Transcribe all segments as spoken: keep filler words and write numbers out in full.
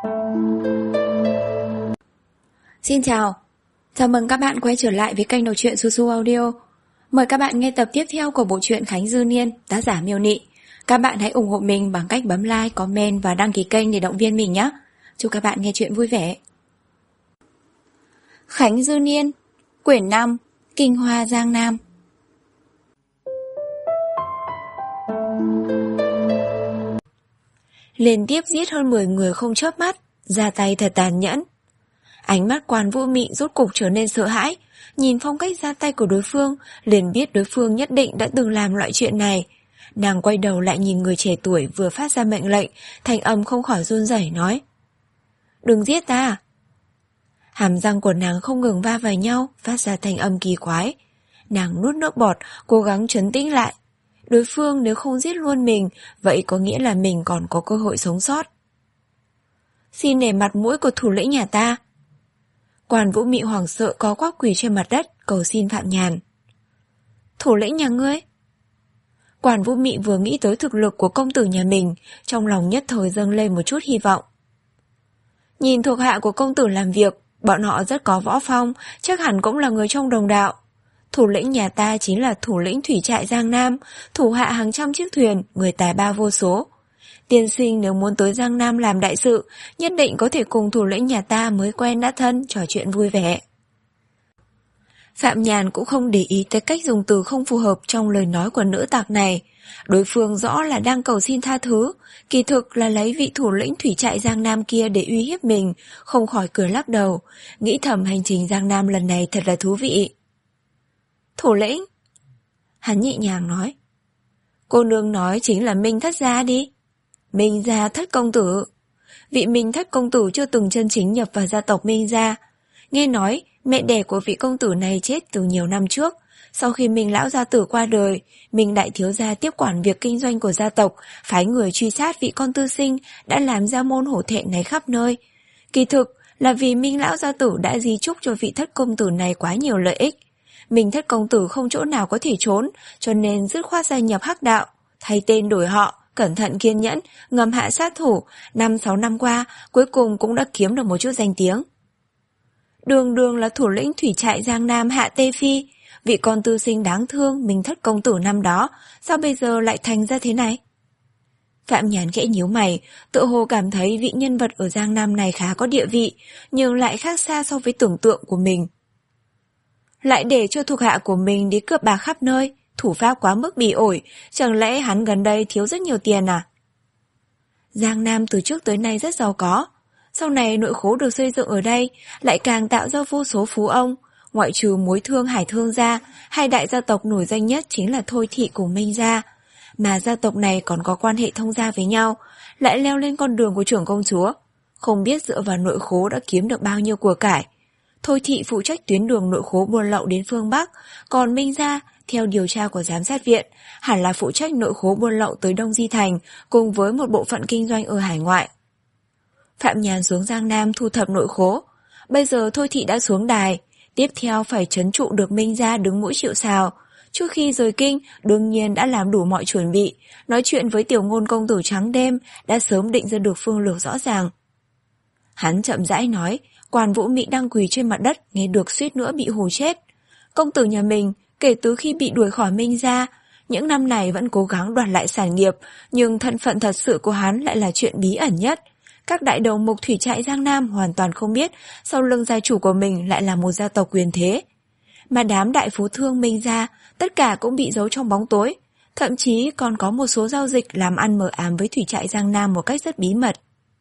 Xin chào, chào mừng các bạn quay trở lại với kênh đọc truyện Su Su Audio. Mời các bạn nghe tập tiếp theo của bộ truyện Khánh Dư Niên, tác giả Miêu Nị. Các bạn hãy ủng hộ mình bằng cách bấm like, comment và đăng ký kênh để động viên mình nhé. Chúc các bạn nghe truyện vui vẻ. Khánh Dư Niên, quyển năm, Kinh Hoa Giang Nam. Liên tiếp giết hơn mười người không chớp mắt, ra tay thật tàn nhẫn. Ánh mắt Quan Vũ Mị rốt cục trở nên sợ hãi, nhìn phong cách ra tay của đối phương, liền biết đối phương nhất định đã từng làm loại chuyện này. Nàng quay đầu lại nhìn người trẻ tuổi vừa phát ra mệnh lệnh, thanh âm không khỏi run rẩy nói: "Đừng giết ta." Hàm răng của nàng không ngừng va vào nhau, phát ra thanh âm kỳ quái. Nàng nuốt nước bọt, cố gắng trấn tĩnh lại. Đối phương nếu không giết luôn mình, vậy có nghĩa là mình còn có cơ hội sống sót. "Xin nể mặt mũi của thủ lĩnh nhà ta." Quan Vũ Mị hoảng sợ có quắp quỳ trên mặt đất, cầu xin Phạm Nhàn. "Thủ lĩnh nhà ngươi?" Quan Vũ Mị vừa nghĩ tới thực lực của công tử nhà mình, trong lòng nhất thời dâng lên một chút hy vọng. "Nhìn thuộc hạ của công tử làm việc, bọn họ rất có võ phong, chắc hẳn cũng là người trong đồng đạo. Thủ lĩnh nhà ta chính là thủ lĩnh thủy trại Giang Nam, thủ hạ hàng trăm chiếc thuyền, người tài ba vô số. Tiên sinh nếu muốn tới Giang Nam làm đại sự, nhất định có thể cùng thủ lĩnh nhà ta mới quen đã thân, trò chuyện vui vẻ." Phạm Nhàn cũng không để ý tới cách dùng từ không phù hợp trong lời nói của nữ tặc này. Đối phương rõ là đang cầu xin tha thứ, kỳ thực là lấy vị thủ lĩnh thủy trại Giang Nam kia để uy hiếp mình, không khỏi cười lắc đầu, nghĩ thầm hành trình Giang Nam lần này thật là thú vị. "Thủ lĩnh?" Hắn nhẹ nhàng nói. "Cô nương nói chính là Minh Thất gia đi." "Minh gia thất công tử." Vị Minh Thất công tử chưa từng chân chính nhập vào gia tộc Minh gia. Nghe nói mẹ đẻ của vị công tử này chết từ nhiều năm trước. Sau khi Minh lão gia tử qua đời, Minh đại thiếu gia tiếp quản việc kinh doanh của gia tộc, phái người truy sát vị con tư sinh đã làm ra môn hổ thẹn này khắp nơi. Kỳ thực là vì Minh lão gia tử đã di chúc cho vị thất công tử này quá nhiều lợi ích. Minh Thất công tử không chỗ nào có thể trốn, cho nên dứt khoát gia nhập hắc đạo, thay tên đổi họ, cẩn thận kiên nhẫn, ngầm hạ sát thủ, năm sáu năm qua, cuối cùng cũng đã kiếm được một chút danh tiếng. Đường đường là thủ lĩnh thủy trại Giang Nam Hạ Tê Phi, vị con tư sinh đáng thương Minh Thất công tử năm đó, sao bây giờ lại thành ra thế này? Phạm Nhàn khẽ nhíu mày, tự hồ cảm thấy vị nhân vật ở Giang Nam này khá có địa vị, nhưng lại khác xa so với tưởng tượng của mình. Lại để cho thuộc hạ của mình đi cướp bạc khắp nơi, thủ pháp quá mức bỉ ổi, chẳng lẽ hắn gần đây thiếu rất nhiều tiền à? Giang Nam từ trước tới nay rất giàu có, sau này nội khố được xây dựng ở đây, lại càng tạo ra vô số phú ông, ngoại trừ Mối Thương Hải Thương gia, hai đại gia tộc nổi danh nhất chính là Thôi Thị cùng Minh gia, mà gia tộc này còn có quan hệ thông gia với nhau, lại leo lên con đường của trưởng công chúa, không biết dựa vào nội khố đã kiếm được bao nhiêu của cải. Thôi Thị phụ trách tuyến đường nội khố buôn lậu đến phương Bắc, còn Minh gia, theo điều tra của giám sát viện, hẳn là phụ trách nội khố buôn lậu tới Đông Di Thành, cùng với một bộ phận kinh doanh ở hải ngoại. Phạm Nhàn xuống Giang Nam thu thập nội khố, bây giờ Thôi Thị đã xuống đài, tiếp theo phải trấn trụ được Minh gia đứng mũi chịu sào. Trước khi rời kinh, đương nhiên đã làm đủ mọi chuẩn bị, nói chuyện với tiểu ngôn công tử trắng đêm, đã sớm định ra được phương lược rõ ràng. Hắn chậm rãi nói, Quan Vũ Mị đang quỳ trên mặt đất, nghe được suýt nữa bị hù chết. Công tử nhà mình, kể từ khi bị đuổi khỏi Minh gia, những năm này vẫn cố gắng đoạt lại sản nghiệp, nhưng thân phận thật sự của hắn lại là chuyện bí ẩn nhất. Các đại đầu mục thủy trại Giang Nam hoàn toàn không biết sau lưng gia chủ của mình lại là một gia tộc quyền thế. Mà đám đại phú thương Minh gia, tất cả cũng bị giấu trong bóng tối, thậm chí còn có một số giao dịch làm ăn mờ ám với thủy trại Giang Nam một cách rất bí mật.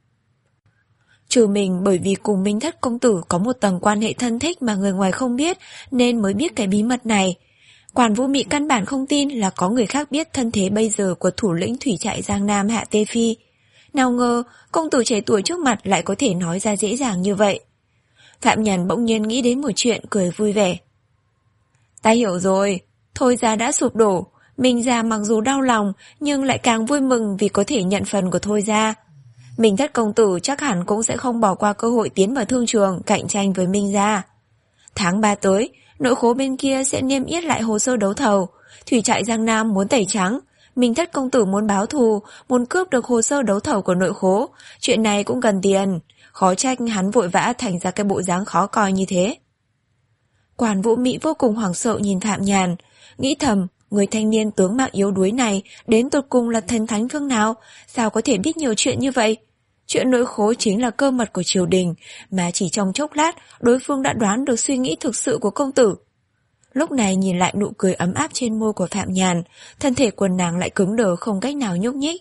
Trừ mình bởi vì cùng Minh Thất công tử có một tầng quan hệ thân thích mà người ngoài không biết nên mới biết cái bí mật này. Quan Vũ Mị căn bản không tin là có người khác biết thân thế bây giờ của thủ lĩnh thủy trại Giang Nam Hạ Tê Phi. Nào ngờ công tử trẻ tuổi trước mặt lại có thể nói ra dễ dàng như vậy. Phạm Nhàn bỗng nhiên nghĩ đến một chuyện, cười vui vẻ. Ta hiểu rồi, Thôi gia đã sụp đổ, Minh gia mặc dù đau lòng nhưng lại càng vui mừng vì có thể nhận phần của Thôi gia. Minh Thất công tử chắc hẳn cũng sẽ không bỏ qua cơ hội tiến vào thương trường cạnh tranh với Minh gia. Tháng ba tới, nội khố bên kia sẽ niêm yết lại hồ sơ đấu thầu, thủy trại Giang Nam muốn tẩy trắng, Minh Thất công tử muốn báo thù, muốn cướp được hồ sơ đấu thầu của nội khố. Chuyện này cũng cần tiền. Khó trách hắn vội vã thành ra cái bộ dáng khó coi như thế. Quản Vũ Mị vô cùng hoảng sợ nhìn Phạm Nhàn, nghĩ thầm, người thanh niên tướng mạo yếu đuối này đến tột cùng là thần thánh phương nào, sao có thể biết nhiều chuyện như vậy? Chuyện nội khố chính là cơ mật của triều đình, mà chỉ trong chốc lát đối phương đã đoán được suy nghĩ thực sự của công tử. Lúc này nhìn lại nụ cười ấm áp trên môi của Phạm Nhàn, thân thể của nàng lại cứng đờ không cách nào nhúc nhích.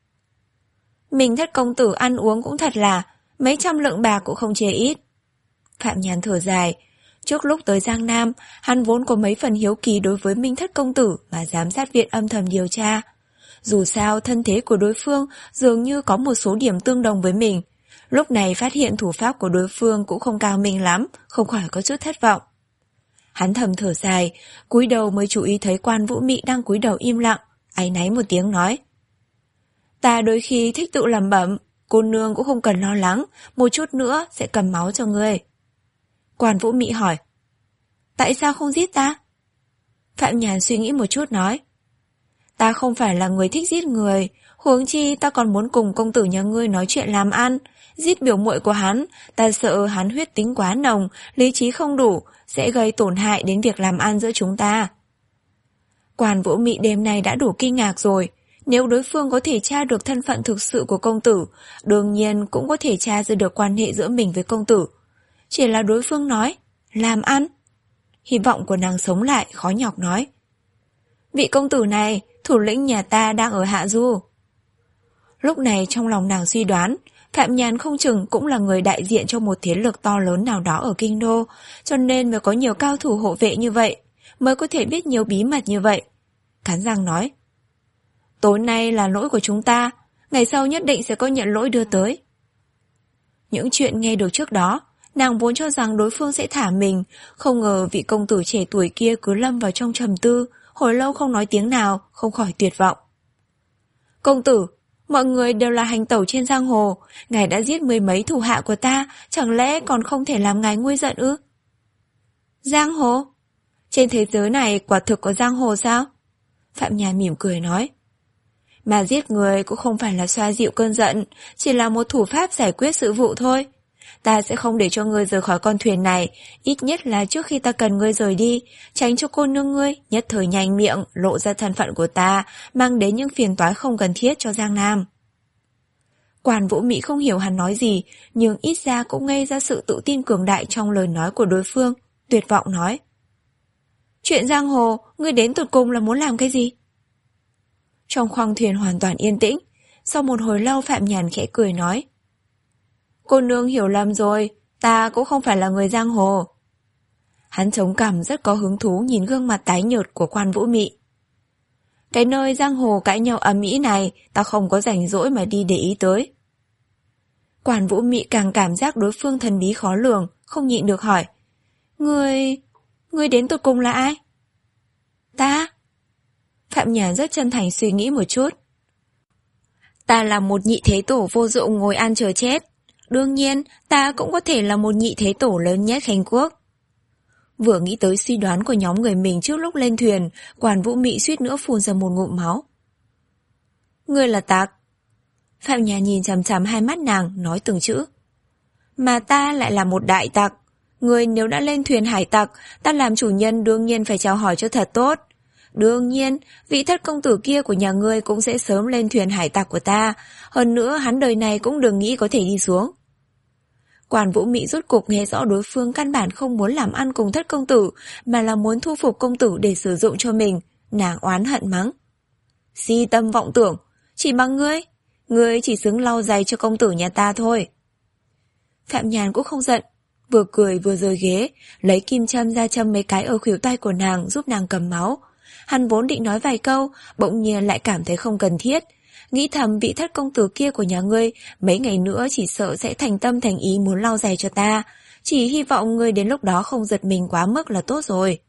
Mình Thất công tử ăn uống cũng thật là, mấy trăm lượng bạc cũng không chê ít. Phạm Nhàn thở dài, trước lúc tới Giang Nam, hắn vốn có mấy phần hiếu kỳ đối với Minh Thất công tử mà giám sát viện âm thầm điều tra. Dù sao thân thế của đối phương dường như có một số điểm tương đồng với mình. Lúc này phát hiện thủ pháp của đối phương cũng không cao minh lắm, không khỏi có chút thất vọng. Hắn thầm thở dài, cúi đầu mới chú ý thấy Quan Vũ Mị đang cúi đầu im lặng, áy náy một tiếng nói. Ta đôi khi thích tự lẩm bẩm, cô nương cũng không cần lo lắng, một chút nữa sẽ cầm máu cho ngươi. Quan Vũ Mị hỏi. Tại sao không giết ta? Phạm Nhàn suy nghĩ một chút nói. Ta không phải là người thích giết người, huống chi ta còn muốn cùng công tử nhà ngươi nói chuyện làm ăn. Giết biểu muội của hắn, ta sợ hắn huyết tính quá nồng, lý trí không đủ, sẽ gây tổn hại đến việc làm ăn giữa chúng ta. Quan Vũ Mị đêm nay đã đủ kinh ngạc rồi. Nếu đối phương có thể tra được thân phận thực sự của công tử, đương nhiên cũng có thể tra ra được quan hệ giữa mình với công tử. Chỉ là đối phương nói, làm ăn. Hy vọng của nàng sống lại, khó nhọc nói. Vị công tử này, thủ lĩnh nhà ta đang ở Hạ Du. Lúc này trong lòng nàng suy đoán, Phạm Nhàn không chừng cũng là người đại diện cho một thế lực to lớn nào đó ở kinh đô, cho nên mới có nhiều cao thủ hộ vệ như vậy, mới có thể biết nhiều bí mật như vậy. Cắn răng nói. Tối nay là lỗi của chúng ta, ngày sau nhất định sẽ có nhận lỗi đưa tới. Những chuyện nghe được trước đó, nàng vốn cho rằng đối phương sẽ thả mình, không ngờ vị công tử trẻ tuổi kia cứ lâm vào trong trầm tư, hồi lâu không nói tiếng nào, không khỏi tuyệt vọng. Công tử, mọi người đều là hành tẩu trên giang hồ, ngài đã giết mười mấy thủ hạ của ta, chẳng lẽ còn không thể làm ngài nguôi giận ư? Giang hồ? Trên thế giới này quả thực có giang hồ sao? Phạm Nhàn mỉm cười nói. Mà giết người cũng không phải là xoa dịu cơn giận, chỉ là một thủ pháp giải quyết sự vụ thôi. Ta sẽ không để cho ngươi rời khỏi con thuyền này, ít nhất là trước khi ta cần ngươi rời đi, tránh cho cô nương ngươi nhất thời nhanh miệng lộ ra thân phận của ta, mang đến những phiền toái không cần thiết cho Giang Nam. Quan Vũ Mị không hiểu hắn nói gì, nhưng ít ra cũng nghe ra sự tự tin cường đại trong lời nói của đối phương, tuyệt vọng nói. Chuyện giang hồ, ngươi đến tụt cùng là muốn làm cái gì? Trong khoang thuyền hoàn toàn yên tĩnh, sau một hồi lâu Phạm Nhàn khẽ cười nói. Cô nương hiểu lầm rồi, ta cũng không phải là người giang hồ. Hắn chống cằm rất có hứng thú nhìn gương mặt tái nhợt của Quan Vũ Mị. Cái nơi giang hồ cãi nhau ầm ĩ này, ta không có rảnh rỗi mà đi để ý tới. Quan Vũ Mị càng cảm giác đối phương thần bí khó lường, không nhịn được hỏi. Ngươi... ngươi đến tụt cùng là ai? Ta? Phạm Nhàn rất chân thành suy nghĩ một chút. Ta là một nhị thế tổ vô dụng ngồi ăn chờ chết. Đương nhiên, ta cũng có thể là một nhị thế tổ lớn nhất Khánh Quốc. Vừa nghĩ tới suy đoán của nhóm người mình trước lúc lên thuyền, Quan Vũ Mị suýt nữa phun ra một ngụm máu. Ngươi là tặc. Phạm Nhàn nhìn chằm chằm hai mắt nàng, nói từng chữ. Mà ta lại là một đại tặc. Ngươi nếu đã lên thuyền hải tặc, ta làm chủ nhân đương nhiên phải chào hỏi cho thật tốt. Đương nhiên, vị thất công tử kia của nhà ngươi cũng sẽ sớm lên thuyền hải tặc của ta. Hơn nữa hắn đời này cũng đừng nghĩ có thể đi xuống. Quan Vũ Mị rốt cục nghe rõ đối phương căn bản không muốn làm ăn cùng thất công tử, mà là muốn thu phục công tử để sử dụng cho mình. Nàng oán hận mắng. Si tâm vọng tưởng, chỉ bằng ngươi. Ngươi chỉ xứng lau giày cho công tử nhà ta thôi. Phạm Nhàn cũng không giận, vừa cười vừa rời ghế, lấy kim châm ra châm mấy cái ở khuỷu tay của nàng giúp nàng cầm máu. Hắn vốn định nói vài câu, bỗng nhiên lại cảm thấy không cần thiết. Nghĩ thầm vị thất công tử kia của nhà ngươi mấy ngày nữa chỉ sợ sẽ thành tâm thành ý muốn lau giày cho ta. Chỉ hy vọng ngươi đến lúc đó không giật mình quá mức là tốt rồi.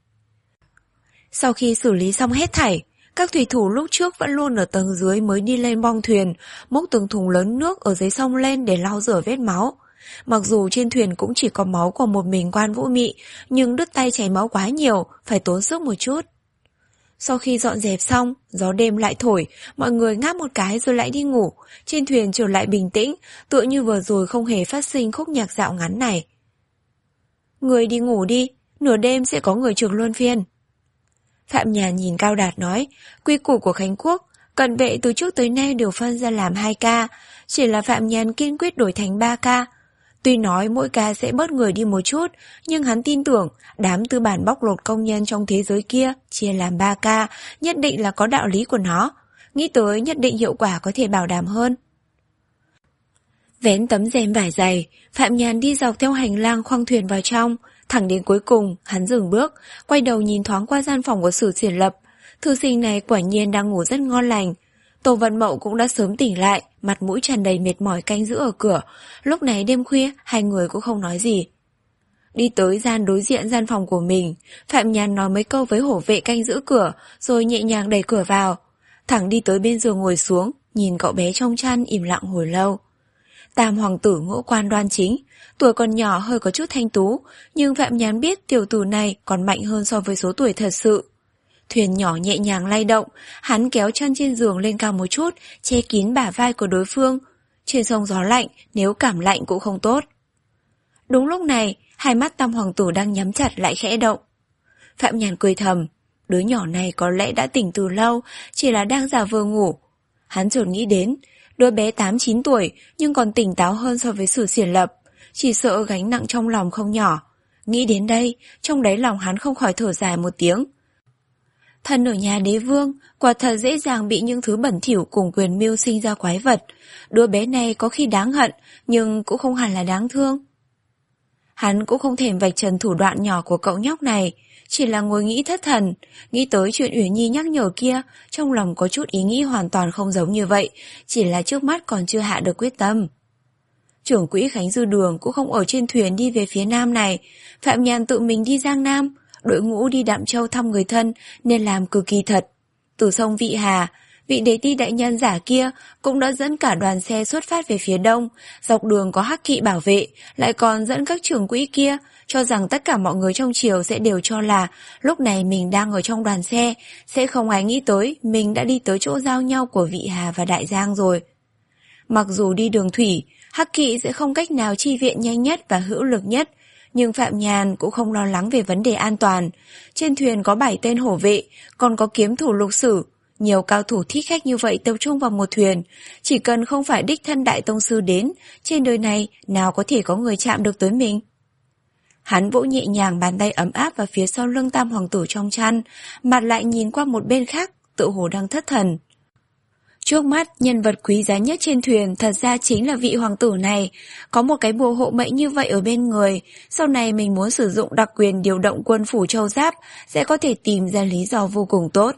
Sau khi xử lý xong hết thảy, các thủy thủ lúc trước vẫn luôn ở tầng dưới mới đi lên bong thuyền, múc từng thùng lớn nước ở dưới sông lên để lau rửa vết máu. Mặc dù trên thuyền cũng chỉ có máu của một mình Quan Vũ Mị, nhưng đứt tay chảy máu quá nhiều, phải tốn sức một chút. Sau khi dọn dẹp xong, gió đêm lại thổi, mọi người ngáp một cái rồi lại đi ngủ. Trên thuyền trở lại bình tĩnh, tựa như vừa rồi không hề phát sinh khúc nhạc dạo ngắn này. Người đi ngủ đi, nửa đêm sẽ có người trực luân phiên. Phạm Nhàn nhìn Cao Đạt nói, quy củ của Khánh Quốc, cận vệ từ trước tới nay đều phân ra làm hai ca, chỉ là Phạm Nhàn kiên quyết đổi thành ba ca. Tuy nói mỗi ca sẽ bớt người đi một chút, nhưng hắn tin tưởng đám tư bản bóc lột công nhân trong thế giới kia chia làm ba ca, nhất định là có đạo lý của nó. Nghĩ tới nhất định hiệu quả có thể bảo đảm hơn. Vén tấm rèm vải dày, Phạm Nhàn đi dọc theo hành lang khoang thuyền vào trong. Thẳng đến cuối cùng, hắn dừng bước, quay đầu nhìn thoáng qua gian phòng của Sử Triển Lập. Thư sinh này quả nhiên đang ngủ rất ngon lành. Tô Văn Mậu cũng đã sớm tỉnh lại, mặt mũi tràn đầy mệt mỏi canh giữ ở cửa. Lúc này đêm khuya, hai người cũng không nói gì. Đi tới gian đối diện gian phòng của mình, Phạm Nhàn nói mấy câu với hổ vệ canh giữ cửa, rồi nhẹ nhàng đẩy cửa vào. Thẳng đi tới bên giường ngồi xuống, nhìn cậu bé trong chăn im lặng hồi lâu. Tam hoàng tử ngũ quan đoan chính, tuổi còn nhỏ hơi có chút thanh tú, nhưng Phạm Nhàn biết tiểu tử này còn mạnh hơn so với số tuổi thật sự. Thuyền nhỏ nhẹ nhàng lay động, hắn kéo chăn trên giường lên cao một chút, che kín bả vai của đối phương. Trên sông gió lạnh, nếu cảm lạnh cũng không tốt. Đúng lúc này, hai mắt tam hoàng tử đang nhắm chặt lại khẽ động. Phạm Nhàn cười thầm, đứa nhỏ này có lẽ đã tỉnh từ lâu, chỉ là đang giả vờ ngủ. Hắn chợt nghĩ đến, đứa bé tám chín tuổi nhưng còn tỉnh táo hơn so với Sử Triển Lập, chỉ sợ gánh nặng trong lòng không nhỏ. Nghĩ đến đây, trong đáy lòng hắn không khỏi thở dài một tiếng. Thân ở nhà đế vương, quả thật dễ dàng bị những thứ bẩn thỉu cùng quyền mưu sinh ra quái vật. Đứa bé này có khi đáng hận, nhưng cũng không hẳn là đáng thương. Hắn cũng không thèm vạch trần thủ đoạn nhỏ của cậu nhóc này, chỉ là ngồi nghĩ thất thần, nghĩ tới chuyện Uyển Nhi nhắc nhở kia, trong lòng có chút ý nghĩ hoàn toàn không giống như vậy, chỉ là trước mắt còn chưa hạ được quyết tâm. Trưởng quỹ Khánh Dư Đường cũng không ở trên thuyền đi về phía nam này, Phạm Nhàn tự mình đi Giang Nam, đội ngũ đi Đạm Châu thăm người thân nên làm cực kỳ thật. Từ sông Vị Hà, vị đế ti đại nhân giả kia cũng đã dẫn cả đoàn xe xuất phát về phía đông, dọc đường có hắc kỵ bảo vệ, lại còn dẫn các trưởng quỹ kia, cho rằng tất cả mọi người trong triều sẽ đều cho là lúc này mình đang ở trong đoàn xe, sẽ không ai nghĩ tới mình đã đi tới chỗ giao nhau của Vị Hà và Đại Giang rồi. Mặc dù đi đường thủy, hắc kỵ sẽ không cách nào chi viện nhanh nhất và hữu lực nhất, nhưng Phạm Nhàn cũng không lo lắng về vấn đề an toàn. Trên thuyền có bảy tên hổ vệ, còn có kiếm thủ Lục Sử. Nhiều cao thủ thích khách như vậy tập trung vào một thuyền. Chỉ cần không phải đích thân đại tông sư đến, trên đời này nào có thể có người chạm được tới mình. Hắn vỗ nhẹ nhàng bàn tay ấm áp vào phía sau lưng tam hoàng tử trong chăn, mặt lại nhìn qua một bên khác, tự hồ đang thất thần. Trước mắt, nhân vật quý giá nhất trên thuyền thật ra chính là vị hoàng tử này. Có một cái bùa hộ mệnh như vậy ở bên người, sau này mình muốn sử dụng đặc quyền điều động quân phủ Châu Giáp, sẽ có thể tìm ra lý do vô cùng tốt.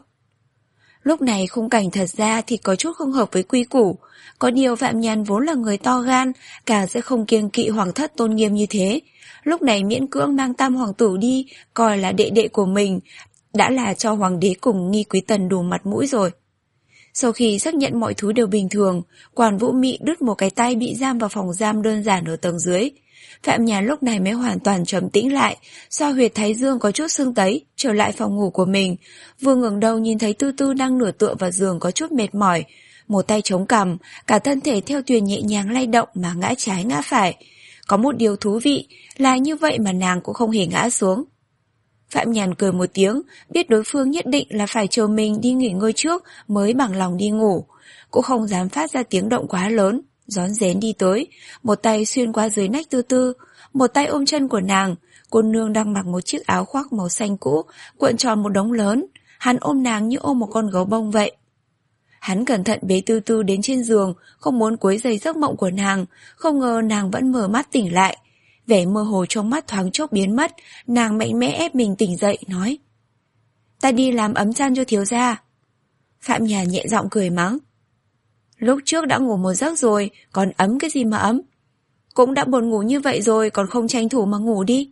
Lúc này khung cảnh thật ra thì có chút không hợp với quy củ. Có điều Phạm Nhàn vốn là người to gan, càng sẽ không kiêng kỵ hoàng thất tôn nghiêm như thế. Lúc này miễn cưỡng mang tam hoàng tử đi, coi là đệ đệ của mình, đã là cho hoàng đế cùng Nghi Quý Tần đủ mặt mũi rồi. Sau khi xác nhận mọi thứ đều bình thường, Quản Vũ Mị đứt một cái tay bị giam vào phòng giam đơn giản ở tầng dưới. Phạm Nhàn lúc này mới hoàn toàn trầm tĩnh lại, xoa huyệt thái dương có chút sưng tấy, trở lại phòng ngủ của mình. Vừa ngẩng đầu nhìn thấy Tư Tư đang nửa tựa vào giường có chút mệt mỏi, một tay chống cằm, cả thân thể theo thuyền nhẹ nhàng lay động mà ngã trái ngã phải. Có một điều thú vị là như vậy mà nàng cũng không hề ngã xuống. Phạm Nhàn cười một tiếng, biết đối phương nhất định là phải chờ mình đi nghỉ ngơi trước mới bằng lòng đi ngủ, cũng không dám phát ra tiếng động quá lớn, rón rén đi tới, một tay xuyên qua dưới nách Tư Tư, một tay ôm chân của nàng. Cô nương đang mặc một chiếc áo khoác màu xanh cũ, cuộn tròn một đống lớn, hắn ôm nàng như ôm một con gấu bông vậy. Hắn cẩn thận bế Tư Tư đến trên giường, không muốn quấy rầy giấc mộng của nàng, không ngờ nàng vẫn mở mắt tỉnh lại. Vẻ mơ hồ trong mắt thoáng chốc biến mất, nàng mạnh mẽ ép mình tỉnh dậy, nói: "Ta đi làm ấm chăn cho thiếu gia." Phạm Nhàn nhẹ giọng cười mắng: "Lúc trước đã ngủ một giấc rồi, còn ấm cái gì mà ấm? Cũng đã buồn ngủ như vậy rồi, còn không tranh thủ mà ngủ đi."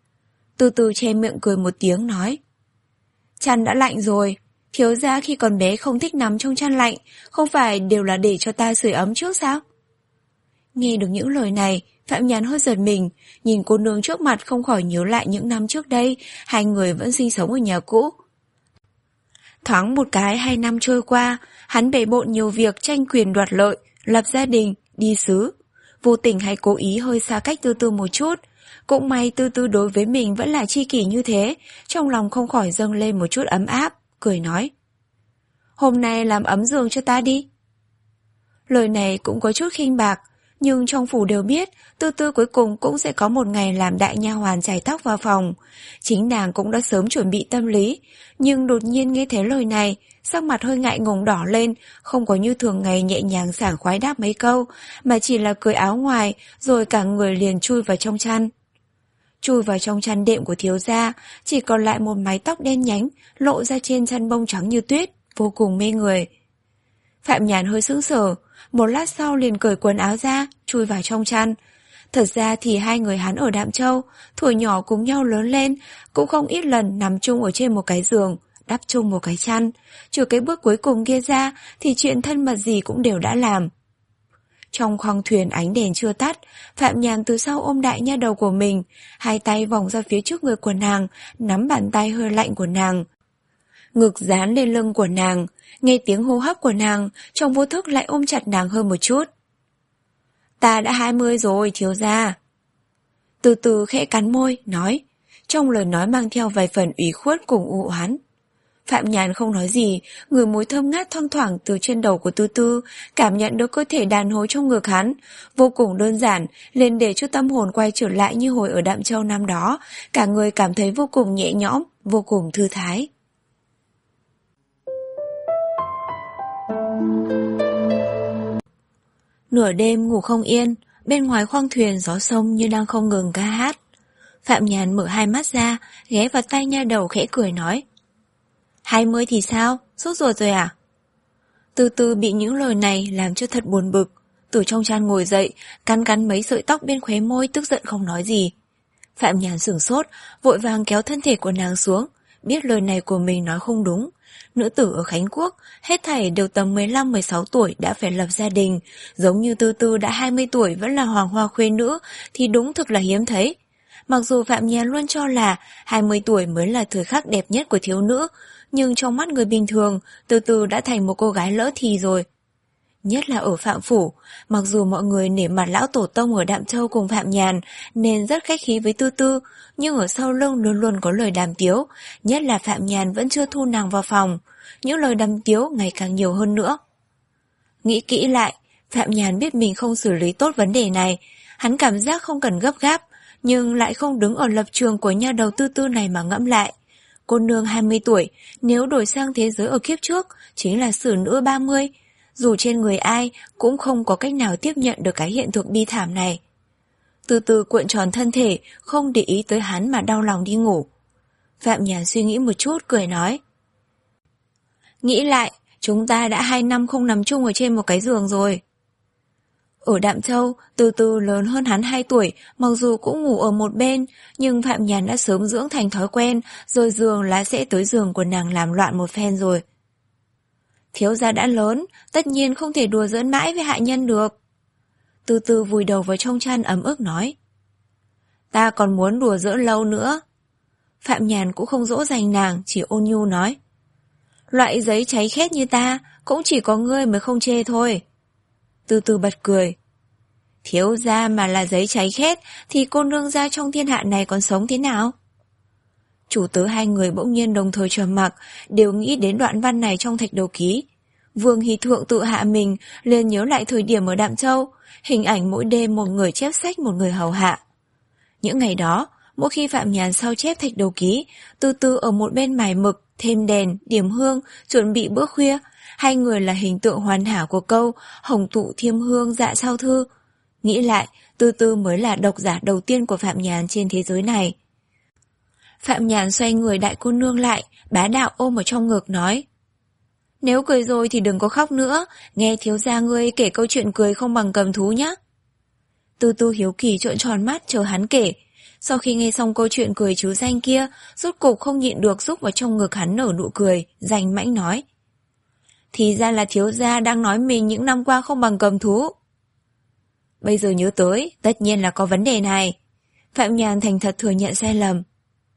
Từ từ che miệng cười một tiếng nói: "Chăn đã lạnh rồi, thiếu gia khi còn bé không thích nằm trong chăn lạnh, không phải đều là để cho ta sưởi ấm trước sao?" Nghe được những lời này, Phạm Nhàn hơi giật mình, nhìn cô nương trước mặt không khỏi nhớ lại những năm trước đây, hai người vẫn sinh sống ở nhà cũ. Thoáng một cái hai năm trôi qua, hắn bề bộn nhiều việc tranh quyền đoạt lợi, lập gia đình, đi xứ. Vô tình hay cố ý hơi xa cách Tư Tư một chút. Cũng may Tư Tư đối với mình vẫn là tri kỷ như thế, trong lòng không khỏi dâng lên một chút ấm áp, cười nói. Hôm nay làm ấm giường cho ta đi. Lời này cũng có chút khinh bạc, nhưng trong phủ đều biết Tư Tư cuối cùng cũng sẽ có một ngày làm đại nha hoàn chải tóc vào phòng. Chính nàng cũng đã sớm chuẩn bị tâm lý, nhưng đột nhiên nghe thấy lời này, sắc mặt hơi ngại ngùng đỏ lên, không có như thường ngày nhẹ nhàng sảng khoái đáp mấy câu, mà chỉ là cười áo ngoài, rồi cả người liền chui vào trong chăn. Chui vào trong chăn đệm của thiếu gia, chỉ còn lại một mái tóc đen nhánh, lộ ra trên chăn bông trắng như tuyết, vô cùng mê người. Phạm Nhàn hơi sững sờ, một lát sau liền cởi quần áo ra, chui vào trong chăn. Thật ra thì hai người hắn ở Đạm Châu, thuở nhỏ cùng nhau lớn lên, cũng không ít lần nằm chung ở trên một cái giường, đắp chung một cái chăn. Trừ cái bước cuối cùng kia ra thì chuyện thân mật gì cũng đều đã làm. Trong khoang thuyền ánh đèn chưa tắt, Phạm Nhàn từ sau ôm đại nha đầu của mình, hai tay vòng ra phía trước người của nàng, nắm bàn tay hơi lạnh của nàng. Ngực dán lên lưng của nàng, nghe tiếng hô hấp của nàng, trong vô thức lại ôm chặt nàng hơn một chút. Ta đã hai mươi rồi, thiếu gia. Từ từ khẽ cắn môi, nói, trong lời nói mang theo vài phần ủy khuất cùng u oán. Phạm Nhàn không nói gì, ngửi mùi thơm ngát thoang thoảng từ trên đầu của Tư Tư, cảm nhận được cơ thể đàn hồi trong ngực hắn, vô cùng đơn giản, liền để cho tâm hồn quay trở lại như hồi ở Đạm Châu năm đó, cả người cảm thấy vô cùng nhẹ nhõm, vô cùng thư thái. Nửa đêm ngủ không yên, bên ngoài khoang thuyền gió sông như đang không ngừng ca hát. Phạm Nhàn mở hai mắt ra, ghé vào tay nha đầu khẽ cười nói. Hai mươi thì sao? Sốt ruột rồi à? Từ từ bị những lời này làm cho thật buồn bực, từ trong chăn ngồi dậy, cắn cắn mấy sợi tóc bên khóe môi, tức giận không nói gì. Phạm Nhàn sửng sốt, vội vàng kéo thân thể của nàng xuống, biết lời này của mình nói không đúng. Nữ tử ở Khánh Quốc, hết thảy đều tầm mười lăm mười sáu tuổi đã phải lập gia đình, giống như Tư Tư đã hai mươi tuổi vẫn là hoàng hoa khuê nữ thì đúng thực là hiếm thấy. Mặc dù Phạm Nhàn luôn cho là hai mươi tuổi mới là thời khắc đẹp nhất của thiếu nữ, nhưng trong mắt người bình thường, Tư Tư đã thành một cô gái lỡ thì rồi. Nhất là ở Phạm Phủ, mặc dù mọi người nể mặt lão tổ tông ở Đạm Châu cùng Phạm Nhàn nên rất khách khí với Tư Tư, nhưng ở sau lưng luôn luôn có lời đàm tiếu, nhất là Phạm Nhàn vẫn chưa thu nàng vào phòng, những lời đàm tiếu ngày càng nhiều hơn nữa. Nghĩ kỹ lại, Phạm Nhàn biết mình không xử lý tốt vấn đề này, hắn cảm giác không cần gấp gáp, nhưng lại không đứng ở lập trường của nha đầu Tư Tư này mà ngẫm lại. Cô nương hai mươi tuổi, nếu đổi sang thế giới ở kiếp trước, chính là xử nữ ba mươi. Dù trên người ai, cũng không có cách nào tiếp nhận được cái hiện thực bi thảm này. Từ từ cuộn tròn thân thể, không để ý tới hắn mà đau lòng đi ngủ. Phạm Nhàn suy nghĩ một chút, cười nói. Nghĩ lại, chúng ta đã hai năm không nằm chung ở trên một cái giường rồi. Ở Đạm Châu, Từ Từ lớn hơn hắn hai tuổi, mặc dù cũng ngủ ở một bên, nhưng Phạm Nhàn đã sớm dưỡng thành thói quen, rồi giường lá sẽ tới giường của nàng làm loạn một phen rồi. Thiếu gia đã lớn, tất nhiên không thể đùa giỡn mãi với hạ nhân được. Từ Từ vùi đầu vào trong chăn ấm ức nói. Ta còn muốn đùa giỡn lâu nữa. Phạm Nhàn cũng không dỗ dành nàng, chỉ ôn nhu nói. Loại giấy cháy khét như ta, cũng chỉ có ngươi mới không chê thôi. Từ Từ bật cười. Thiếu gia mà là giấy cháy khét thì cô nương gia trong thiên hạ này còn sống thế nào? Chủ tớ hai người bỗng nhiên đồng thời trầm mặc, đều nghĩ đến đoạn văn này trong thạch đầu ký. Vương Hy Thượng tự hạ mình, liền nhớ lại thời điểm ở Đạm Châu, hình ảnh mỗi đêm một người chép sách một người hầu hạ. Những ngày đó, mỗi khi Phạm Nhàn sao chép thạch đầu ký, Từ Từ ở một bên mài mực, thêm đèn, điểm hương, chuẩn bị bữa khuya, hai người là hình tượng hoàn hảo của câu hồng tụ thiêm hương dạ sao thư. Nghĩ lại, Từ Từ mới là độc giả đầu tiên của Phạm Nhàn trên thế giới này. Phạm Nhàn xoay người đại cô nương lại, bá đạo ôm ở trong ngực nói. Nếu cười rồi thì đừng có khóc nữa, nghe thiếu gia ngươi kể câu chuyện cười không bằng cầm thú nhé. Từ Từ hiếu kỳ trợn tròn mắt chờ hắn kể. Sau khi nghe xong câu chuyện cười chú danh kia, rốt cục không nhịn được rúc vào trong ngực hắn nở nụ cười, rành mãnh nói. Thì ra là thiếu gia đang nói mình những năm qua không bằng cầm thú. Bây giờ nhớ tới, tất nhiên là có vấn đề này. Phạm Nhàn thành thật thừa nhận sai lầm.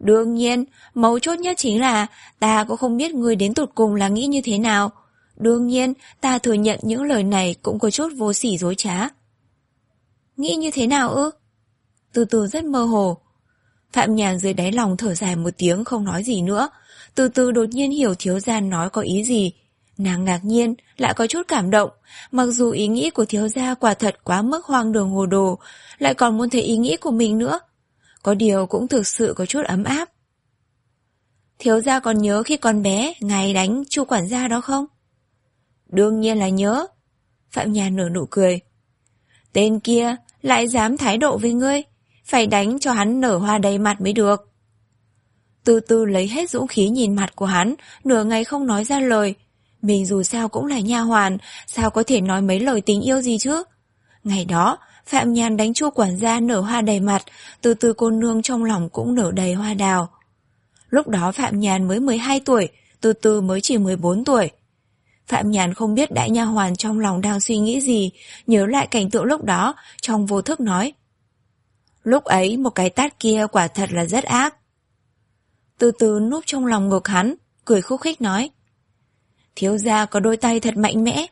Đương nhiên, mấu chốt nhất chính là ta cũng không biết ngươi đến tột cùng là nghĩ như thế nào. Đương nhiên, ta thừa nhận những lời này cũng có chút vô sỉ dối trá. Nghĩ như thế nào ư? Từ từ rất mơ hồ. Phạm Nhàn dưới đáy lòng thở dài một tiếng không nói gì nữa. Từ từ đột nhiên hiểu thiếu gia nói có ý gì. Nàng ngạc nhiên, lại có chút cảm động. Mặc dù ý nghĩ của thiếu gia quả thật quá mức hoang đường hồ đồ, lại còn muốn thấy ý nghĩ của mình nữa. Có điều cũng thực sự có chút ấm áp. Thiếu gia còn nhớ khi còn bé, ngài đánh Chu quản gia đó không? Đương nhiên là nhớ. Phạm Nhàn nở nụ cười. Tên kia lại dám thái độ với ngươi, phải đánh cho hắn nở hoa đầy mặt mới được. Từ từ lấy hết dũng khí nhìn mặt của hắn, nửa ngày không nói ra lời. Mình dù sao cũng là nha hoàn, sao có thể nói mấy lời tình yêu gì chứ? Ngày đó, Phạm Nhàn đánh Chu quản gia nở hoa đầy mặt, từ từ cô nương trong lòng cũng nở đầy hoa đào. Lúc đó Phạm Nhàn mới mười hai tuổi, từ từ mới chỉ mười bốn tuổi. Phạm Nhàn không biết đại nha hoàn trong lòng đang suy nghĩ gì, nhớ lại cảnh tượng lúc đó, trong vô thức nói. Lúc ấy một cái tát kia quả thật là rất ác. Từ từ núp trong lòng ngực hắn, cười khúc khích nói. Thiếu gia có đôi tay thật mạnh mẽ.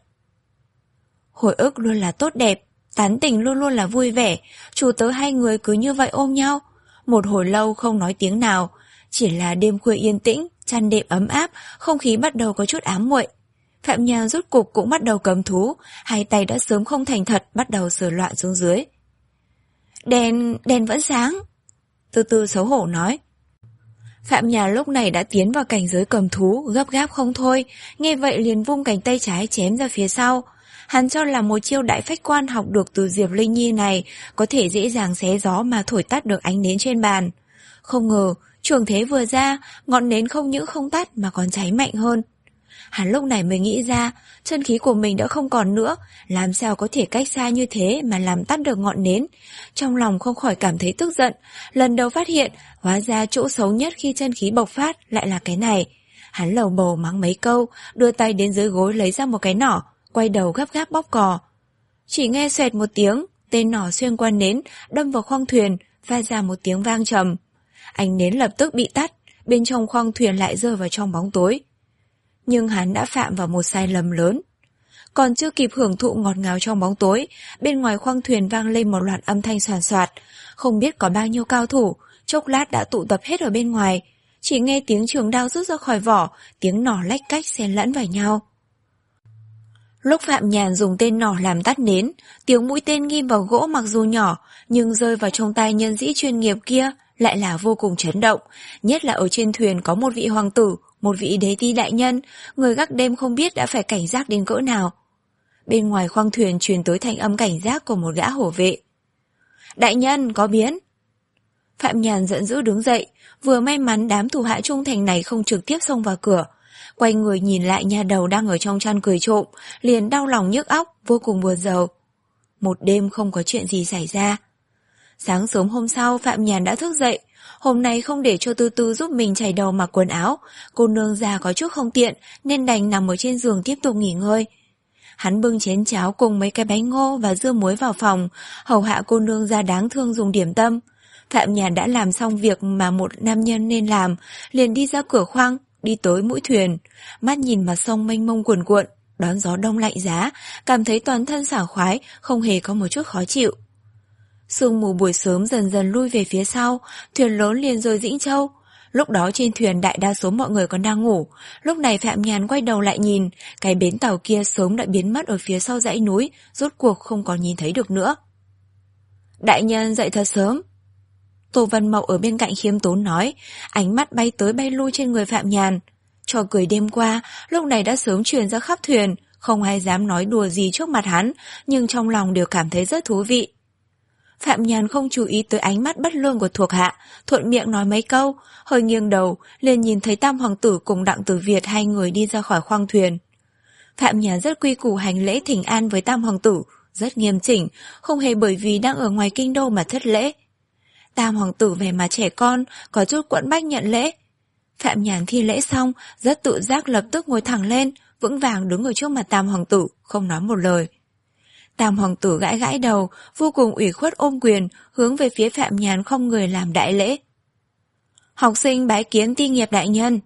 Hồi ức luôn là tốt đẹp, tán tình luôn luôn là vui vẻ, chủ tớ hai người cứ như vậy ôm nhau. Một hồi lâu không nói tiếng nào, chỉ là đêm khuya yên tĩnh, chăn đệm ấm áp, không khí bắt đầu có chút ám muội. Phạm Nhàn rốt cục cũng bắt đầu cầm thú, hai tay đã sớm không thành thật, bắt đầu sờ loạn xuống dưới. Đèn, đèn vẫn sáng. Từ từ xấu hổ nói. Phạm Nhàn lúc này đã tiến vào cảnh giới cầm thú, gấp gáp không thôi, nghe vậy liền vung cánh tay trái chém ra phía sau. Hắn cho là một chiêu đại phách quan học được từ Diệp Linh Nhi này có thể dễ dàng xé gió mà thổi tắt được ánh nến trên bàn. Không ngờ, trường thế vừa ra, ngọn nến không những không tắt mà còn cháy mạnh hơn. Hắn lúc này mới nghĩ ra, chân khí của mình đã không còn nữa, làm sao có thể cách xa như thế mà làm tắt được ngọn nến. Trong lòng không khỏi cảm thấy tức giận, lần đầu phát hiện, hóa ra chỗ xấu nhất khi chân khí bộc phát lại là cái này. Hắn lầu bầu mắng mấy câu, đưa tay đến dưới gối lấy ra một cái nỏ, quay đầu gấp gáp bóp cò. Chỉ nghe xoẹt một tiếng, tên nỏ xuyên qua nến, đâm vào khoang thuyền, phát ra một tiếng vang trầm. Ánh nến lập tức bị tắt, bên trong khoang thuyền lại rơi vào trong bóng tối. Nhưng hắn đã phạm vào một sai lầm lớn. Còn chưa kịp hưởng thụ ngọt ngào trong bóng tối, bên ngoài khoang thuyền vang lên một loạt âm thanh soàn soạt. Không biết có bao nhiêu cao thủ, chốc lát đã tụ tập hết ở bên ngoài. Chỉ nghe tiếng trường đao rút ra khỏi vỏ, tiếng nỏ lách cách xen lẫn vào nhau. Lúc Phạm Nhàn dùng tên nỏ làm tắt nến, tiếng mũi tên ghim vào gỗ mặc dù nhỏ, nhưng rơi vào trong tay nhân sĩ chuyên nghiệp kia lại là vô cùng chấn động. Nhất là ở trên thuyền có một vị hoàng tử, một vị đế ti đại nhân, người gác đêm không biết đã phải cảnh giác đến cỡ nào. Bên ngoài khoang thuyền truyền tới thanh âm cảnh giác của một gã hổ vệ. Đại nhân, có biến. Phạm Nhàn giận dữ đứng dậy, vừa may mắn đám thủ hạ trung thành này không trực tiếp xông vào cửa. Quay người nhìn lại nha đầu đang ở trong chăn cười trộm, liền đau lòng nhức óc, vô cùng buồn rầu. Một đêm không có chuyện gì xảy ra. Sáng sớm hôm sau Phạm Nhàn đã thức dậy. Hôm nay không để cho Tư Tư giúp mình chải đầu mặc quần áo, cô nương già có chút không tiện nên đành nằm ở trên giường tiếp tục nghỉ ngơi. Hắn bưng chén cháo cùng mấy cái bánh ngô và dưa muối vào phòng, hầu hạ cô nương già đáng thương dùng điểm tâm. Phạm Nhàn đã làm xong việc mà một nam nhân nên làm, liền đi ra cửa khoang, đi tới mũi thuyền, mắt nhìn mặt sông mênh mông cuồn cuộn, đón gió đông lạnh giá, cảm thấy toàn thân sảng khoái, không hề có một chút khó chịu. Sương mù buổi sớm dần dần lui về phía sau, thuyền lớn liền rời Dĩnh Châu. Lúc đó trên thuyền đại đa số mọi người còn đang ngủ. Lúc này Phạm Nhàn quay đầu lại nhìn, cái bến tàu kia sớm đã biến mất ở phía sau dãy núi, rốt cuộc không còn nhìn thấy được nữa. Đại nhân dậy thật sớm. Tô Văn Mậu ở bên cạnh khiêm tốn nói, ánh mắt bay tới bay lui trên người Phạm Nhàn. Trò cười đêm qua, lúc này đã sớm truyền ra khắp thuyền, không ai dám nói đùa gì trước mặt hắn, nhưng trong lòng đều cảm thấy rất thú vị. Phạm Nhàn không chú ý tới ánh mắt bất lương của thuộc hạ, thuận miệng nói mấy câu, hơi nghiêng đầu, liền nhìn thấy Tam Hoàng tử cùng Đặng Tử Việt hai người đi ra khỏi khoang thuyền. Phạm Nhàn rất quy củ hành lễ thỉnh an với Tam Hoàng tử, rất nghiêm chỉnh, không hề bởi vì đang ở ngoài kinh đô mà thất lễ. Tam Hoàng tử vẻ mặt trẻ con, có chút quẫn bách nhận lễ. Phạm Nhàn thi lễ xong, rất tự giác lập tức ngồi thẳng lên, vững vàng đứng ở trước mặt Tam Hoàng tử, không nói một lời. Tam Hoàng tử gãi gãi đầu, vô cùng ủy khuất ôm quyền, hướng về phía Phạm Nhàn không người làm đại lễ. Học sinh bái kiến ti nghiệp đại nhân.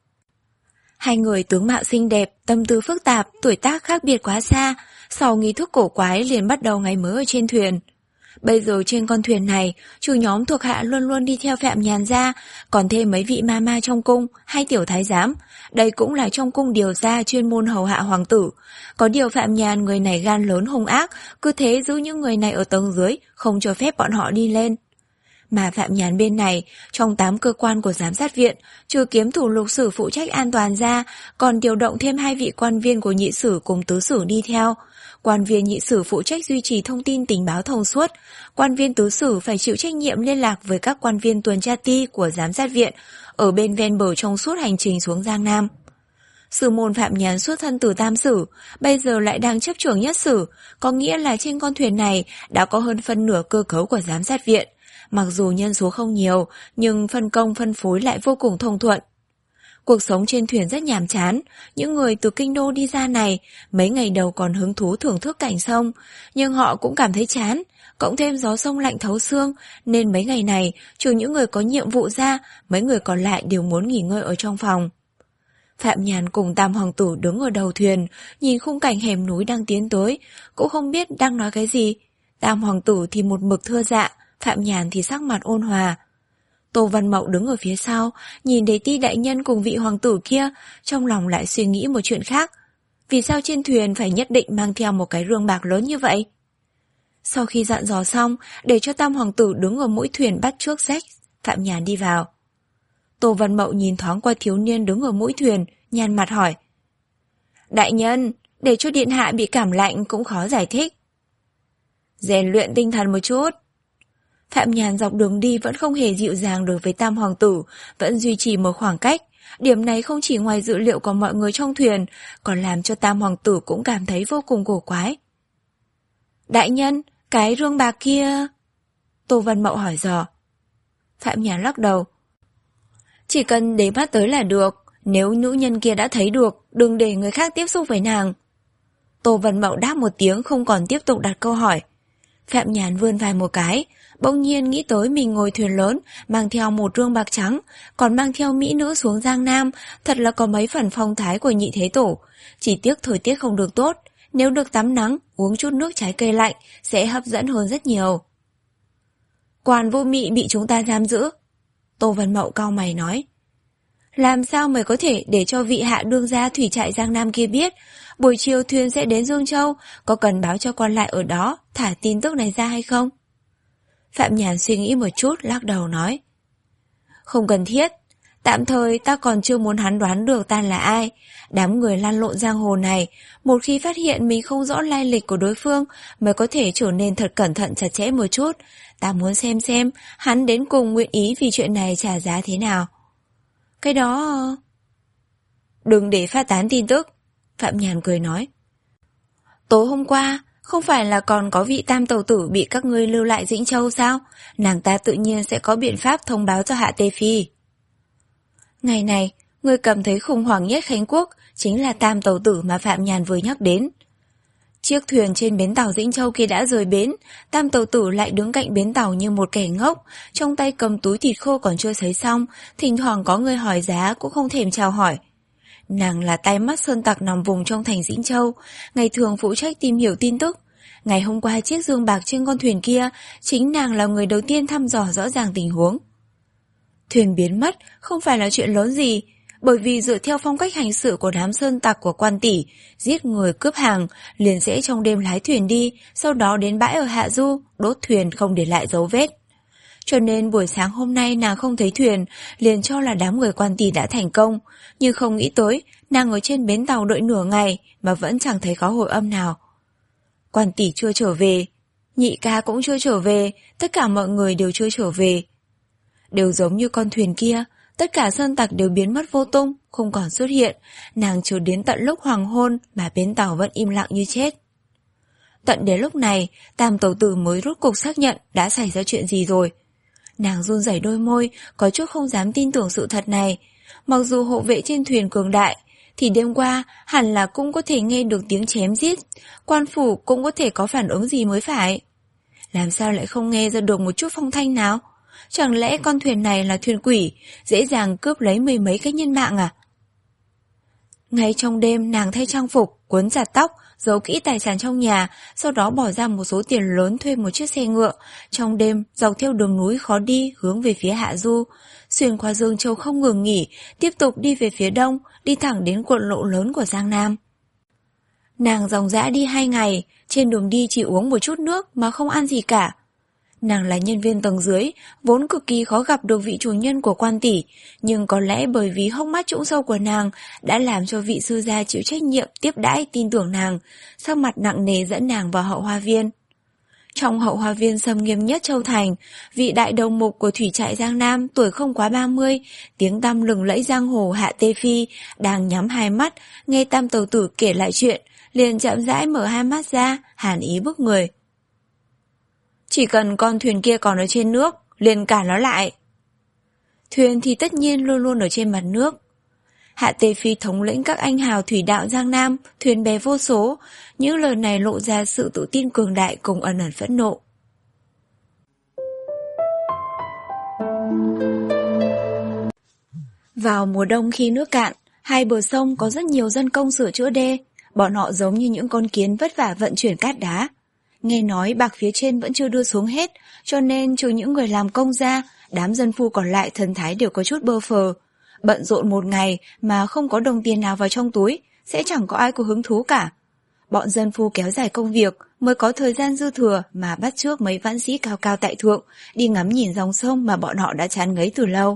Hai người tướng mạo xinh đẹp, tâm tư phức tạp, tuổi tác khác biệt quá xa, sau nghi thức cổ quái liền bắt đầu ngày mới ở trên thuyền. Bây giờ trên con thuyền này, chủ nhóm thuộc hạ luôn luôn đi theo Phạm Nhàn ra, còn thêm mấy vị ma ma trong cung, hai tiểu thái giám. Đây cũng là trong cung điều gia chuyên môn hầu hạ hoàng tử. Có điều Phạm Nhàn người này gan lớn hung ác, cứ thế giữ những người này ở tầng dưới, không cho phép bọn họ đi lên. Mà Phạm Nhàn bên này, trong tám cơ quan của giám sát viện, trừ kiếm thủ lục sử phụ trách an toàn ra, còn điều động thêm hai vị quan viên của nhị sử cùng tứ sử đi theo. Quan viên nhị sử phụ trách duy trì thông tin tình báo thông suốt, quan viên tứ sử phải chịu trách nhiệm liên lạc với các quan viên tuần tra ti của giám sát viện ở bên ven bờ trong suốt hành trình xuống Giang Nam. Sử môn Phạm Nhàn xuất thân từ tam sử, bây giờ lại đang chấp trưởng nhất sử, có nghĩa là trên con thuyền này đã có hơn phân nửa cơ cấu của giám sát viện. Mặc dù nhân số không nhiều, nhưng phân công phân phối lại vô cùng thông thuận. Cuộc sống trên thuyền rất nhàm chán, những người từ kinh đô đi ra này, mấy ngày đầu còn hứng thú thưởng thức cảnh sông, nhưng họ cũng cảm thấy chán, cộng thêm gió sông lạnh thấu xương, nên mấy ngày này, trừ những người có nhiệm vụ ra, mấy người còn lại đều muốn nghỉ ngơi ở trong phòng. Phạm Nhàn cùng Tam Hoàng tử đứng ở đầu thuyền, nhìn khung cảnh hẻm núi đang tiến tới, cũng không biết đang nói cái gì. Tam Hoàng tử thì một mực thưa dạ, Phạm Nhàn thì sắc mặt ôn hòa. Tô Văn Mậu đứng ở phía sau, nhìn thấy ti đại nhân cùng vị hoàng tử kia, trong lòng lại suy nghĩ một chuyện khác. Vì sao trên thuyền phải nhất định mang theo một cái rương bạc lớn như vậy? Sau khi dặn dò xong, để cho Tam Hoàng tử đứng ở mũi thuyền bắt trước rách, Phạm Nhàn đi vào. Tô Văn Mậu nhìn thoáng qua thiếu niên đứng ở mũi thuyền, nhăn mặt hỏi. Đại nhân, để cho điện hạ bị cảm lạnh cũng khó giải thích. Rèn luyện tinh thần một chút. Phạm Nhàn dọc đường đi vẫn không hề dịu dàng đối với Tam Hoàng tử, vẫn duy trì một khoảng cách. Điểm này không chỉ ngoài dự liệu của mọi người trong thuyền, còn làm cho Tam Hoàng tử cũng cảm thấy vô cùng cổ quái. Đại nhân, cái rương bạc kia... Tô Văn Mậu hỏi dò. Phạm Nhàn lắc đầu. Chỉ cần để mắt tới là được, nếu nữ nhân kia đã thấy được, đừng để người khác tiếp xúc với nàng. Tô Văn Mậu đáp một tiếng không còn tiếp tục đặt câu hỏi. Phạm Nhàn vươn vai một cái, bỗng nhiên nghĩ tới mình ngồi thuyền lớn, mang theo một rương bạc trắng, còn mang theo mỹ nữ xuống Giang Nam, thật là có mấy phần phong thái của nhị thế tổ. Chỉ tiếc thời tiết không được tốt, nếu được tắm nắng, uống chút nước trái cây lạnh, sẽ hấp dẫn hơn rất nhiều. Quan Vô Mị bị chúng ta giam giữ. Tô Văn Mậu cau mày nói. Làm sao mới có thể để cho vị hạ đương gia thủy trại Giang Nam kia biết, buổi chiều thuyền sẽ đến Dương Châu, có cần báo cho quan lại ở đó, thả tin tức này ra hay không? Phạm Nhàn suy nghĩ một chút, lắc đầu nói. Không cần thiết, tạm thời ta còn chưa muốn hắn đoán được ta là ai. Đám người lăn lộn giang hồ này, một khi phát hiện mình không rõ lai lịch của đối phương, mới có thể trở nên thật cẩn thận chặt chẽ một chút. Ta muốn xem xem, hắn đến cùng nguyện ý vì chuyện này trả giá thế nào. Cái đó... Đừng để phát tán tin tức, Phạm Nhàn cười nói. Tối hôm qua, không phải là còn có vị tam tẩu tử bị các ngươi lưu lại Dĩnh Châu sao? Nàng ta tự nhiên sẽ có biện pháp thông báo cho Hạ Tề Phi. Ngày này, người cảm thấy khủng hoảng nhất Khánh Quốc chính là tam tẩu tử mà Phạm Nhàn vừa nhắc đến. Chiếc thuyền trên bến tàu Dĩnh Châu kia đã rời bến, tam tẩu tử lại đứng cạnh bến tàu như một kẻ ngốc, trong tay cầm túi thịt khô còn chưa sấy xong, thỉnh thoảng có người hỏi giá cũng không thèm chào hỏi. Nàng là tay mắt sơn tặc nằm vùng trong thành Dĩnh Châu, ngày thường phụ trách tìm hiểu tin tức. Ngày hôm qua chiếc dương bạc trên con thuyền kia, chính nàng là người đầu tiên thăm dò rõ ràng tình huống. Thuyền biến mất không phải là chuyện lớn gì, bởi vì dựa theo phong cách hành sự của đám sơn tặc của quan tỷ, giết người cướp hàng, liền sẽ trong đêm lái thuyền đi, sau đó đến bãi ở Hạ Du, đốt thuyền không để lại dấu vết. Cho nên buổi sáng hôm nay nàng không thấy thuyền, liền cho là đám người quan tỷ đã thành công, nhưng không nghĩ tới, nàng ở trên bến tàu đợi nửa ngày mà vẫn chẳng thấy có hồi âm nào. Quan tỷ chưa trở về, nhị ca cũng chưa trở về, tất cả mọi người đều chưa trở về. Đều giống như con thuyền kia, tất cả sơn tặc đều biến mất vô tung, không còn xuất hiện, nàng chờ đến tận lúc hoàng hôn mà bến tàu vẫn im lặng như chết. Tận đến lúc này, tam tẩu tử mới rốt cuộc xác nhận đã xảy ra chuyện gì rồi. Nàng run rẩy đôi môi, có chút không dám tin tưởng sự thật này. Mặc dù hộ vệ trên thuyền cường đại, thì đêm qua hẳn là cũng có thể nghe được tiếng chém giết, quan phủ cũng có thể có phản ứng gì mới phải. Làm sao lại không nghe ra được một chút phong thanh nào? Chẳng lẽ con thuyền này là thuyền quỷ, dễ dàng cướp lấy mười mấy cái nhân mạng à? Ngay trong đêm, nàng thay trang phục, cuốn giặt tóc, giấu kỹ tài sản trong nhà, sau đó bỏ ra một số tiền lớn thuê một chiếc xe ngựa. Trong đêm, dọc theo đường núi khó đi hướng về phía Hạ Du, xuyên qua Dương Châu không ngừng nghỉ, tiếp tục đi về phía đông, đi thẳng đến quận lộ lớn của Giang Nam. Nàng dòng dã đi hai ngày, trên đường đi chỉ uống một chút nước mà không ăn gì cả. Nàng là nhân viên tầng dưới, vốn cực kỳ khó gặp được vị chủ nhân của quan tỷ, nhưng có lẽ bởi vì hốc mắt trũng sâu của nàng đã làm cho vị sư gia chịu trách nhiệm tiếp đãi tin tưởng nàng, sắc mặt nặng nề dẫn nàng vào hậu hoa viên. Trong hậu hoa viên xâm nghiêm nhất Châu Thành, vị đại đầu mục của thủy trại Giang Nam tuổi không quá ba mươi, tiếng tăm lừng lẫy giang hồ Hạ Tê Phi, đang nhắm hai mắt, nghe Tam Tẩu Tử kể lại chuyện, liền chậm rãi mở hai mắt ra, hàn ý bức người. Chỉ cần con thuyền kia còn ở trên nước, liền cản nó lại. Thuyền thì tất nhiên luôn luôn ở trên mặt nước. Hạ Tê Phi thống lĩnh các anh hào thủy đạo Giang Nam, thuyền bè vô số, những lời này lộ ra sự tự tin cường đại cùng ẩn ẩn phẫn nộ. Vào mùa đông khi nước cạn, hai bờ sông có rất nhiều dân công sửa chữa đê, bọn họ giống như những con kiến vất vả vận chuyển cát đá. Nghe nói bạc phía trên vẫn chưa đưa xuống hết, cho nên trừ những người làm công ra, đám dân phu còn lại thần thái đều có chút bơ phờ. Bận rộn một ngày mà không có đồng tiền nào vào trong túi, sẽ chẳng có ai có hứng thú cả. Bọn dân phu kéo dài công việc mới có thời gian dư thừa mà bắt chước mấy vãn sĩ cao cao tại thượng, đi ngắm nhìn dòng sông mà bọn họ đã chán ngấy từ lâu.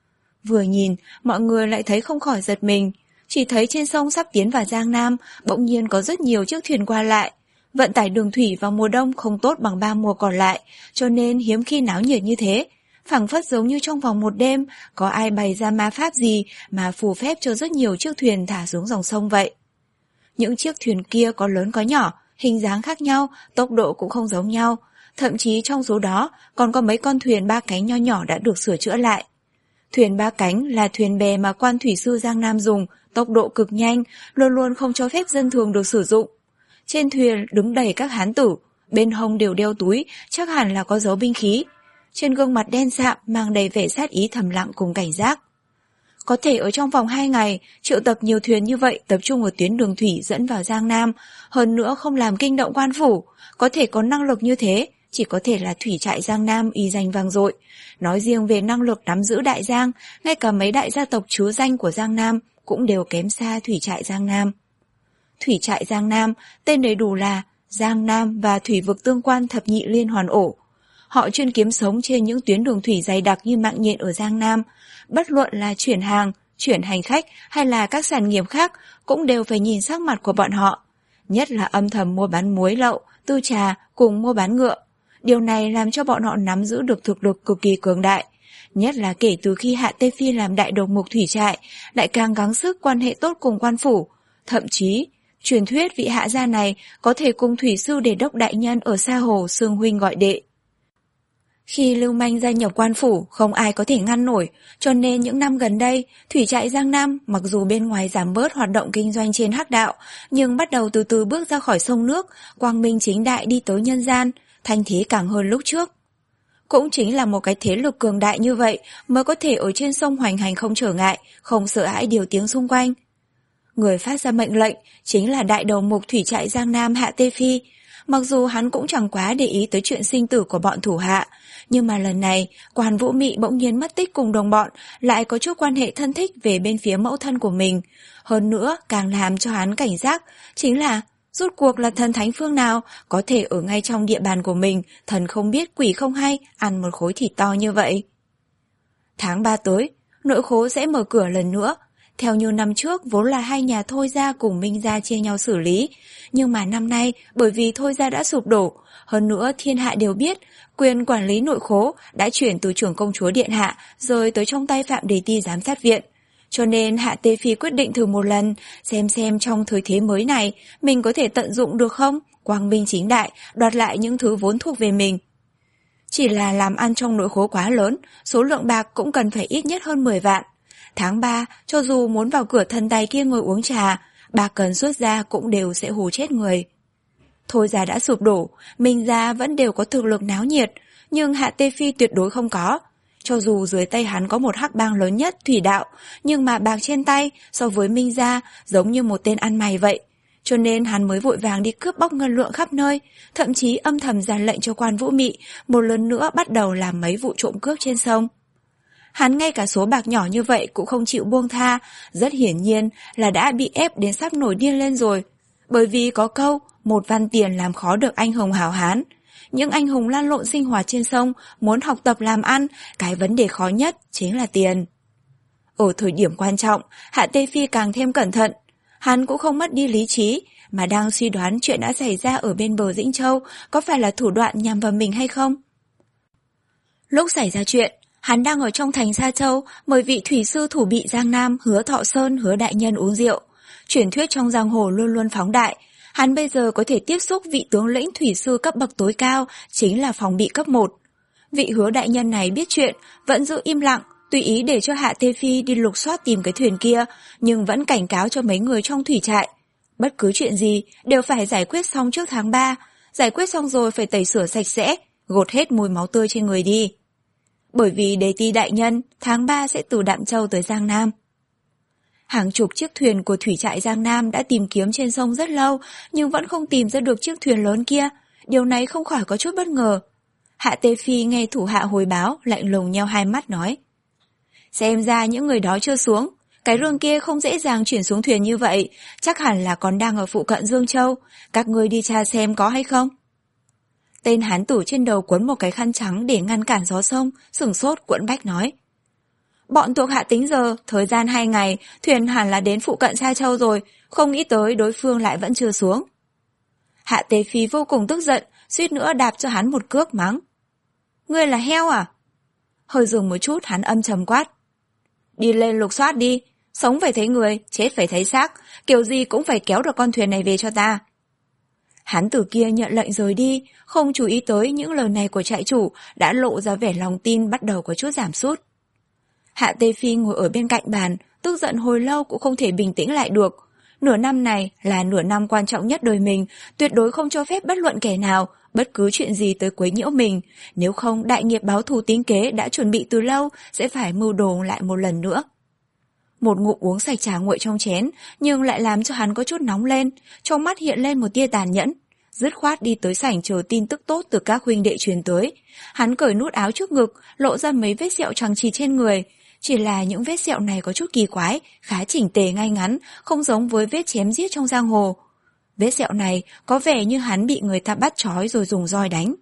Vừa nhìn, mọi người lại thấy không khỏi giật mình, chỉ thấy trên sông sắp tiến vào Giang Nam, bỗng nhiên có rất nhiều chiếc thuyền qua lại. Vận tải đường thủy vào mùa đông không tốt bằng ba mùa còn lại, cho nên hiếm khi náo nhiệt như thế. Phảng phất giống như trong vòng một đêm, có ai bày ra ma pháp gì mà phù phép cho rất nhiều chiếc thuyền thả xuống dòng sông vậy. Những chiếc thuyền kia có lớn có nhỏ, hình dáng khác nhau, tốc độ cũng không giống nhau. Thậm chí trong số đó còn có mấy con thuyền ba cánh nho nhỏ đã được sửa chữa lại. Thuyền ba cánh là thuyền bè mà quan thủy sư Giang Nam dùng, tốc độ cực nhanh, luôn luôn không cho phép dân thường được sử dụng. Trên thuyền đứng đầy các hán tử, bên hông đều đeo túi, chắc hẳn là có dấu binh khí. Trên gương mặt đen sạm mang đầy vẻ sát ý thầm lặng cùng cảnh giác. Có thể ở trong vòng hai ngày, triệu tập nhiều thuyền như vậy tập trung ở tuyến đường thủy dẫn vào Giang Nam, hơn nữa không làm kinh động quan phủ, có thể có năng lực như thế, chỉ có thể là thủy trại Giang Nam uy danh vang dội. Nói riêng về năng lực nắm giữ đại giang, ngay cả mấy đại gia tộc chứa danh của Giang Nam cũng đều kém xa thủy trại Giang Nam. Thủy trại Giang Nam, tên đầy đủ là Giang Nam và Thủy vực tương quan thập nhị liên hoàn ổ. Họ chuyên kiếm sống trên những tuyến đường thủy dày đặc như mạng nhện ở Giang Nam. Bất luận là chuyển hàng, chuyển hành khách hay là các sản nghiệp khác cũng đều phải nhìn sắc mặt của bọn họ. Nhất là âm thầm mua bán muối lậu, tư trà cùng mua bán ngựa. Điều này làm cho bọn họ nắm giữ được thực lực cực kỳ cường đại. Nhất là kể từ khi Hạ Tê Phi làm đại đầu mục thủy trại, lại càng gắng sức quan hệ tốt cùng quan phủ. Thậm chí, truyền thuyết vị hạ gia này có thể cùng thủy sư để đốc đại nhân ở xa hồ xương huynh gọi đệ. Khi lưu manh gia nhập quan phủ, không ai có thể ngăn nổi, cho nên những năm gần đây, thủy trại Giang Nam mặc dù bên ngoài giảm bớt hoạt động kinh doanh trên hắc đạo, nhưng bắt đầu từ từ bước ra khỏi sông nước, quang minh chính đại đi tới nhân gian, thanh thế càng hơn lúc trước. Cũng chính là một cái thế lực cường đại như vậy mới có thể ở trên sông hoành hành không trở ngại, không sợ hãi điều tiếng xung quanh. Người phát ra mệnh lệnh chính là đại đầu mục thủy trại Giang Nam Hạ Tê Phi. Mặc dù hắn cũng chẳng quá để ý tới chuyện sinh tử của bọn thủ hạ, nhưng mà lần này Quan Vũ Mị bỗng nhiên mất tích cùng đồng bọn, lại có chút quan hệ thân thích về bên phía mẫu thân của mình. Hơn nữa càng làm cho hắn cảnh giác chính là rốt cuộc là thần thánh phương nào có thể ở ngay trong địa bàn của mình, thần không biết quỷ không hay, ăn một khối thịt to như vậy. Tháng ba tới, nội khố sẽ mở cửa lần nữa. Theo như năm trước vốn là hai nhà Thôi gia cùng Minh gia chia nhau xử lý, nhưng mà năm nay bởi vì Thôi gia đã sụp đổ, hơn nữa thiên hạ đều biết quyền quản lý nội khố đã chuyển từ trưởng công chúa điện hạ rồi tới trong tay Phạm Đề Ti giám sát viện. Cho nên Hạ Tê Phi quyết định thử một lần, xem xem trong thời thế mới này mình có thể tận dụng được không, quang minh chính đại, đoạt lại những thứ vốn thuộc về mình. Chỉ là làm ăn trong nội khố quá lớn, số lượng bạc cũng cần phải ít nhất hơn mười vạn. Tháng ba, cho dù muốn vào cửa thần tài kia ngồi uống trà, bạc cần xuất ra cũng đều sẽ hù chết người. Thôi Gia đã sụp đổ, Minh Gia vẫn đều có thực lực náo nhiệt, nhưng Hạ Tê Phi tuyệt đối không có. Cho dù dưới tay hắn có một hắc bang lớn nhất, Thủy Đạo, nhưng mà bạc trên tay so với Minh Gia giống như một tên ăn mày vậy. Cho nên hắn mới vội vàng đi cướp bóc ngân lượng khắp nơi, thậm chí âm thầm ra lệnh cho Quan Vũ Mị một lần nữa bắt đầu làm mấy vụ trộm cướp trên sông. Hắn ngay cả số bạc nhỏ như vậy cũng không chịu buông tha, rất hiển nhiên là đã bị ép đến sắp nổi điên lên rồi. Bởi vì có câu, một văn tiền làm khó được anh hùng hảo hán. Những anh hùng lăn lộn sinh hoạt trên sông muốn học tập làm ăn, cái vấn đề khó nhất chính là tiền. Ở thời điểm quan trọng, Hạ Tê Phi càng thêm cẩn thận. Hắn cũng không mất đi lý trí, mà đang suy đoán chuyện đã xảy ra ở bên bờ Dĩnh Châu có phải là thủ đoạn nhằm vào mình hay không. Lúc xảy ra chuyện, hắn đang ở trong thành Sa Châu mời vị thủy sư thủ bị Giang Nam Hứa Thọ Sơn Hứa đại nhân uống rượu. Truyền thuyết trong giang hồ luôn luôn phóng đại. Hắn bây giờ có thể tiếp xúc vị tướng lĩnh thủy sư cấp bậc tối cao, chính là phòng bị cấp một. Vị Hứa đại nhân này biết chuyện, vẫn giữ im lặng, tùy ý để cho Hạ Tê Phi đi lục soát tìm cái thuyền kia, nhưng vẫn cảnh cáo cho mấy người trong thủy trại. Bất cứ chuyện gì đều phải giải quyết xong trước tháng ba, giải quyết xong rồi phải tẩy rửa sạch sẽ, gột hết mùi máu tươi trên người đi. Bởi vì đề ti đại nhân, tháng ba sẽ từ Đạm Châu tới Giang Nam. Hàng chục chiếc thuyền của thủy trại Giang Nam đã tìm kiếm trên sông rất lâu, nhưng vẫn không tìm ra được chiếc thuyền lớn kia. Điều này không khỏi có chút bất ngờ. Hạ Tê Phi nghe thủ hạ hồi báo, lạnh lùng nheo hai mắt nói: Xem ra những người đó chưa xuống, cái rương kia không dễ dàng chuyển xuống thuyền như vậy, chắc hẳn là còn đang ở phụ cận Dương Châu, các ngươi đi tra xem có hay không. Tên hán tử trên đầu quấn một cái khăn trắng để ngăn cản gió sông, sửng sốt quẫn bách nói: Bọn thuộc hạ tính giờ, thời gian hai ngày, thuyền hẳn là đến phụ cận Sa Châu rồi, không nghĩ tới đối phương lại vẫn chưa xuống. Hạ Tê Phi vô cùng tức giận, suýt nữa đạp cho hắn một cước mắng: Ngươi là heo à? Hơi dừng một chút, hắn âm trầm quát: Đi lên lục soát đi, sống phải thấy người, chết phải thấy xác, kiểu gì cũng phải kéo được con thuyền này về cho ta. Hắn tử kia nhận lệnh rời đi, không chú ý tới những lời này của trại chủ đã lộ ra vẻ lòng tin bắt đầu có chút giảm sút. Hạ Tê Phi ngồi ở bên cạnh bàn, tức giận hồi lâu cũng không thể bình tĩnh lại được. Nửa năm này là nửa năm quan trọng nhất đời mình, tuyệt đối không cho phép bất luận kẻ nào, bất cứ chuyện gì tới quấy nhiễu mình, nếu không đại nghiệp báo thù tính kế đã chuẩn bị từ lâu sẽ phải mưu đồ lại một lần nữa. Một ngụm uống sạch trà nguội trong chén, nhưng lại làm cho hắn có chút nóng lên, trong mắt hiện lên một tia tàn nhẫn. Dứt khoát đi tới sảnh chờ tin tức tốt từ các huynh đệ truyền tới. Hắn cởi nút áo trước ngực, lộ ra mấy vết sẹo chằng chịt trên người. Chỉ là những vết sẹo này có chút kỳ quái, khá chỉnh tề ngay ngắn, không giống với vết chém giết trong giang hồ. Vết sẹo này có vẻ như hắn bị người ta bắt trói rồi dùng roi đánh.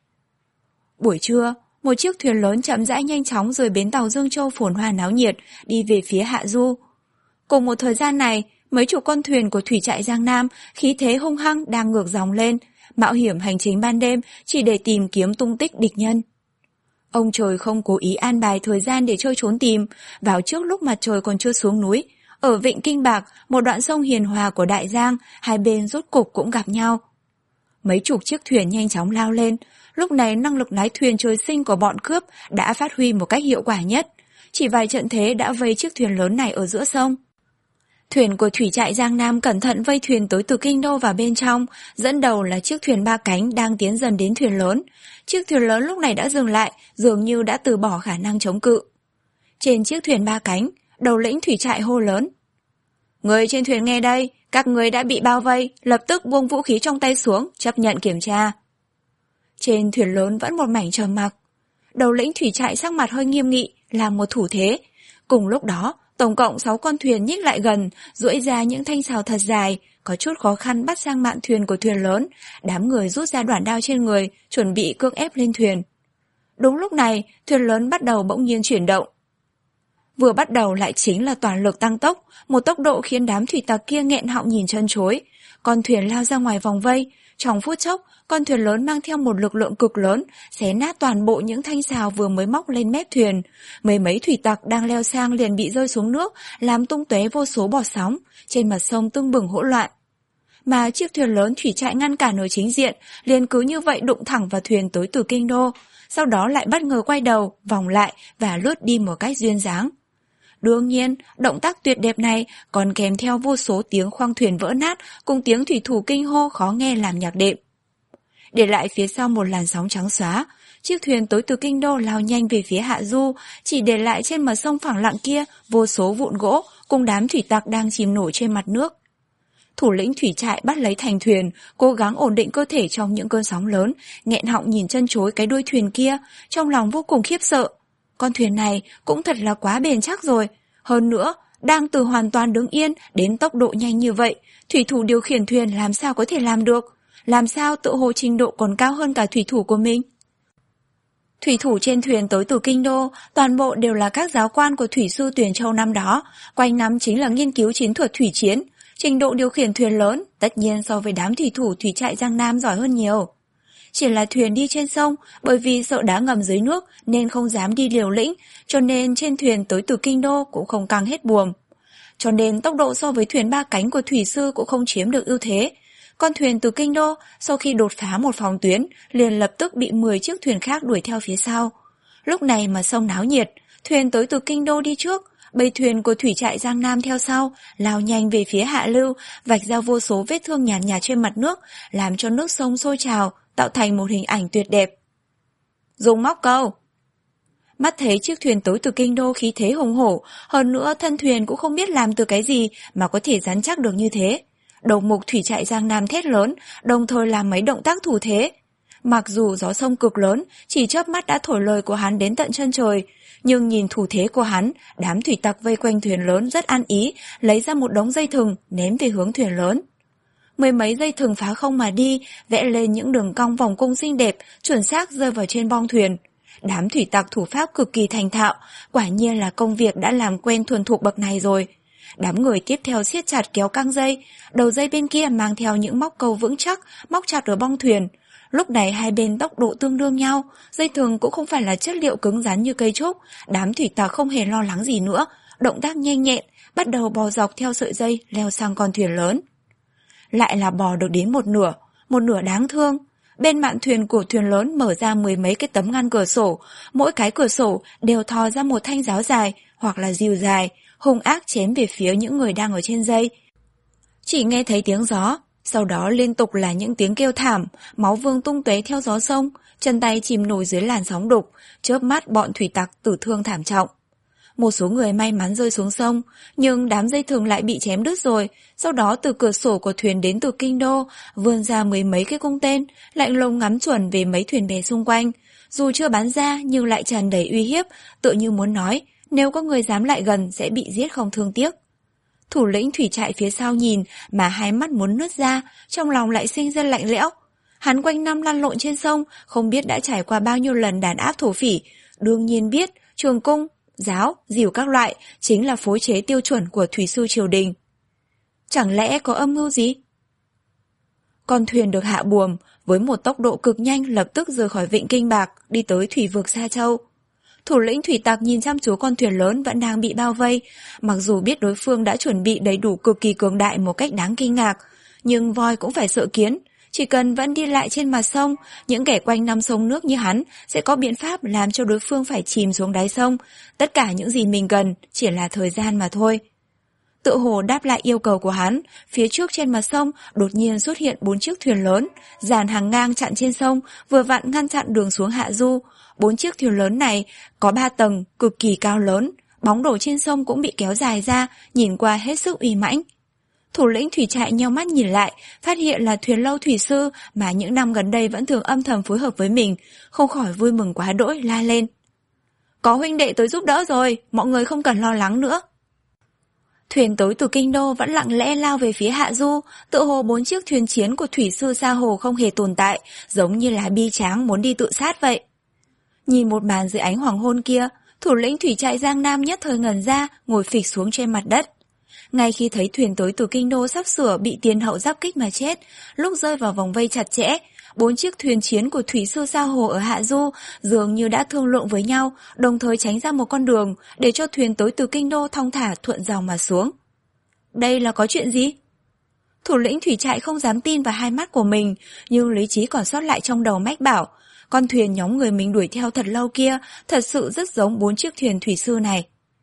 Buổi trưa, một chiếc thuyền lớn chậm rãi nhanh chóng rời bến tàu Dương Châu phồn hoa náo nhiệt, đi về phía Hạ Du. Cùng một thời gian này, mấy chục con thuyền của thủy trại Giang Nam khí thế hung hăng đang ngược dòng lên, mạo hiểm hành trình ban đêm chỉ để tìm kiếm tung tích địch nhân. Ông trời không cố ý an bài thời gian để trôi trốn tìm, vào trước lúc mặt trời còn chưa xuống núi. Ở Vịnh Kinh Bạc, một đoạn sông hiền hòa của Đại Giang, hai bên rốt cục cũng gặp nhau. Mấy chục chiếc thuyền nhanh chóng lao lên, lúc này năng lực lái thuyền trời sinh của bọn cướp đã phát huy một cách hiệu quả nhất. Chỉ vài trận thế đã vây chiếc thuyền lớn này ở giữa sông. Thuyền của thủy trại Giang Nam cẩn thận vây thuyền tới từ kinh đô vào bên trong, dẫn đầu là chiếc thuyền ba cánh đang tiến dần đến thuyền lớn. Chiếc thuyền lớn lúc này đã dừng lại, dường như đã từ bỏ khả năng chống cự. Trên chiếc thuyền ba cánh, đầu lĩnh thủy trại hô lớn: Người trên thuyền nghe đây, các người đã bị bao vây, lập tức buông vũ khí trong tay xuống, chấp nhận kiểm tra. Trên thuyền lớn vẫn một mảnh trầm mặc. Đầu lĩnh thủy trại sắc mặt hơi nghiêm nghị, làm một thủ thế. Cùng lúc đó, tổng cộng sáu con thuyền nhích lại gần, duỗi ra những thanh sào thật dài, có chút khó khăn bắt sang mạn thuyền của thuyền lớn. Đám người rút ra đoạn đao trên người, chuẩn bị cưỡng ép lên thuyền. Đúng lúc này, thuyền lớn bắt đầu bỗng nhiên chuyển động. Vừa bắt đầu lại chính là toàn lực tăng tốc, một tốc độ khiến đám thủy tặc kia nghẹn họng nhìn chân chối. Con thuyền lao ra ngoài vòng vây, trong phút chốc, con thuyền lớn mang theo một lực lượng cực lớn, xé nát toàn bộ những thanh sào vừa mới móc lên mép thuyền. Mấy mấy thủy tặc đang leo sang liền bị rơi xuống nước, làm tung tóe vô số bọt sóng, trên mặt sông tưng bừng hỗn loạn. Mà chiếc thuyền lớn thủy trại ngăn cản ở chính diện, liền cứ như vậy đụng thẳng vào thuyền tới từ kinh đô, sau đó lại bất ngờ quay đầu, vòng lại và lướt đi một cách duyên dáng. Đương nhiên, động tác tuyệt đẹp này còn kèm theo vô số tiếng khoang thuyền vỡ nát cùng tiếng thủy thủ kinh hô khó nghe làm nhạc đệm. Để lại phía sau một làn sóng trắng xóa, chiếc thuyền tới từ kinh đô lao nhanh về phía hạ du, chỉ để lại trên mặt sông phẳng lặng kia vô số vụn gỗ cùng đám thủy tặc đang chìm nổi trên mặt nước. Thủ lĩnh thủy trại bắt lấy thành thuyền, cố gắng ổn định cơ thể trong những cơn sóng lớn, nghẹn họng nhìn chân chối cái đuôi thuyền kia, trong lòng vô cùng khiếp sợ. Con thuyền này cũng thật là quá bền chắc rồi. Hơn nữa, đang từ hoàn toàn đứng yên đến tốc độ nhanh như vậy, thủy thủ điều khiển thuyền làm sao có thể làm được? Làm sao tự hồ trình độ còn cao hơn cả thủy thủ của mình? Thủy thủ trên thuyền tới từ kinh đô, toàn bộ đều là các giáo quan của thủy sư Tuyền Châu năm đó, quanh năm chính là nghiên cứu chiến thuật thủy chiến, trình độ điều khiển thuyền lớn, tất nhiên so với đám thủy thủ thủy trại Giang Nam giỏi hơn nhiều. Chỉ là thuyền đi trên sông, bởi vì sợ đá ngầm dưới nước nên không dám đi liều lĩnh, cho nên trên thuyền tới từ kinh đô cũng không căng hết buồm. Cho nên tốc độ so với thuyền ba cánh của thủy sư cũng không chiếm được ưu thế. Con thuyền từ kinh đô, sau khi đột phá một phòng tuyến, liền lập tức bị mười chiếc thuyền khác đuổi theo phía sau. Lúc này mà sông náo nhiệt, thuyền tới từ kinh đô đi trước, bầy thuyền của thủy trại Giang Nam theo sau, lao nhanh về phía hạ lưu, vạch ra vô số vết thương nhàn nhạt, nhạt trên mặt nước, làm cho nước sông sôi trào, tạo thành một hình ảnh tuyệt đẹp. Dùng móc câu. Mắt thấy chiếc thuyền tới từ kinh đô khí thế hùng hổ, hơn nữa thân thuyền cũng không biết làm từ cái gì mà có thể rắn chắc được như thế. Đầu mục thủy trại Giang Nam thét lớn, đồng thời làm mấy động tác thủ thế. Mặc dù gió sông cực lớn, chỉ chớp mắt đã thổi lời của hắn đến tận chân trời, nhưng nhìn thủ thế của hắn, đám thủy tặc vây quanh thuyền lớn rất ăn ý, lấy ra một đống dây thừng ném về hướng thuyền lớn. Mười mấy dây thừng phá không mà đi, vẽ lên những đường cong vòng cung xinh đẹp, chuẩn xác rơi vào trên bong thuyền. Đám thủy tặc thủ pháp cực kỳ thành thạo, quả nhiên là công việc đã làm quen thuần thục bậc này rồi. Đám người tiếp theo siết chặt kéo căng dây, đầu dây bên kia mang theo những móc câu vững chắc, móc chặt ở bong thuyền. Lúc này hai bên tốc độ tương đương nhau, dây thừng cũng không phải là chất liệu cứng rắn như cây trúc, đám thủy tặc không hề lo lắng gì nữa, động tác nhanh nhẹn, bắt đầu bò dọc theo sợi dây leo sang con thuyền lớn. Lại là bò được đến một nửa, một nửa đáng thương. Bên mạn thuyền của thuyền lớn mở ra mười mấy cái tấm ngăn cửa sổ, mỗi cái cửa sổ đều thò ra một thanh giáo dài hoặc là rìu dài, hung ác chém về phía những người đang ở trên dây. Chỉ nghe thấy tiếng gió, sau đó liên tục là những tiếng kêu thảm, máu vương tung tóe theo gió sông, chân tay chìm nổi dưới làn sóng đục, chớp mắt bọn thủy tặc tử thương thảm trọng. Một số người may mắn rơi xuống sông, nhưng đám dây thừng lại bị chém đứt rồi. Sau đó từ cửa sổ của thuyền đến từ kinh đô vươn ra mười mấy cái cung tên, lạnh lùng ngắm chuẩn về mấy thuyền bè xung quanh. Dù chưa bắn ra nhưng lại tràn đầy uy hiếp, tựa như muốn nói nếu có người dám lại gần sẽ bị giết không thương tiếc. Thủ lĩnh thủy trại phía sau nhìn mà hai mắt muốn nứt ra, trong lòng lại sinh ra lạnh lẽo. Hắn quanh năm lăn lộn trên sông, không biết đã trải qua bao nhiêu lần đàn áp thổ phỉ, đương nhiên biết trường cung, giáo, dìu các loại chính là phối chế tiêu chuẩn của thủy sư triều đình. Chẳng lẽ có âm mưu gì? Con thuyền được hạ buồm với một tốc độ cực nhanh lập tức rời khỏi vịnh Kinh Bạc, đi tới thủy vực Sa Châu. Thủ lĩnh thủy tặc nhìn chăm chú con thuyền lớn vẫn đang bị bao vây, mặc dù biết đối phương đã chuẩn bị đầy đủ cực kỳ cường đại một cách đáng kinh ngạc, nhưng voi cũng phải sợ kiến. Chỉ cần vẫn đi lại trên mặt sông, những kẻ quanh năm sông nước như hắn sẽ có biện pháp làm cho đối phương phải chìm xuống đáy sông. Tất cả những gì mình cần chỉ là thời gian mà thôi. Tự hồ đáp lại yêu cầu của hắn, phía trước trên mặt sông đột nhiên xuất hiện bốn chiếc thuyền lớn, dàn hàng ngang chặn trên sông, vừa vặn ngăn chặn đường xuống hạ du. Bốn chiếc thuyền lớn này có ba tầng, cực kỳ cao lớn, bóng đổ trên sông cũng bị kéo dài ra, nhìn qua hết sức uy mãnh. Thủ lĩnh thủy trại nheo mắt nhìn lại, phát hiện là thuyền lâu thủy sư mà những năm gần đây vẫn thường âm thầm phối hợp với mình, không khỏi vui mừng quá đỗi la lên. Có huynh đệ tới giúp đỡ rồi, mọi người không cần lo lắng nữa. Thuyền tới từ kinh đô vẫn lặng lẽ lao về phía hạ du, tựa hồ bốn chiếc thuyền chiến của thủy sư Sa Hồ không hề tồn tại, giống như là bi tráng muốn đi tự sát vậy. Nhìn một màn dưới ánh hoàng hôn kia, thủ lĩnh thủy trại Giang Nam nhất thời ngẩn ra, ngồi phịch xuống trên mặt đất. Ngay khi thấy thuyền tới từ kinh đô sắp sửa bị tiền hậu giáp kích mà chết, lúc rơi vào vòng vây chặt chẽ, bốn chiếc thuyền chiến của thủy sư Sa Hồ ở hạ du dường như đã thương lượng với nhau, đồng thời tránh ra một con đường để cho thuyền tới từ kinh đô thong thả thuận dòng mà xuống. Đây là có chuyện gì? Thủ lĩnh thủy trại không dám tin vào hai mắt của mình, nhưng lý trí còn sót lại trong đầu mách bảo, con thuyền nhóm người mình đuổi theo thật lâu kia thật sự rất giống bốn chiếc thuyền thủy sư này.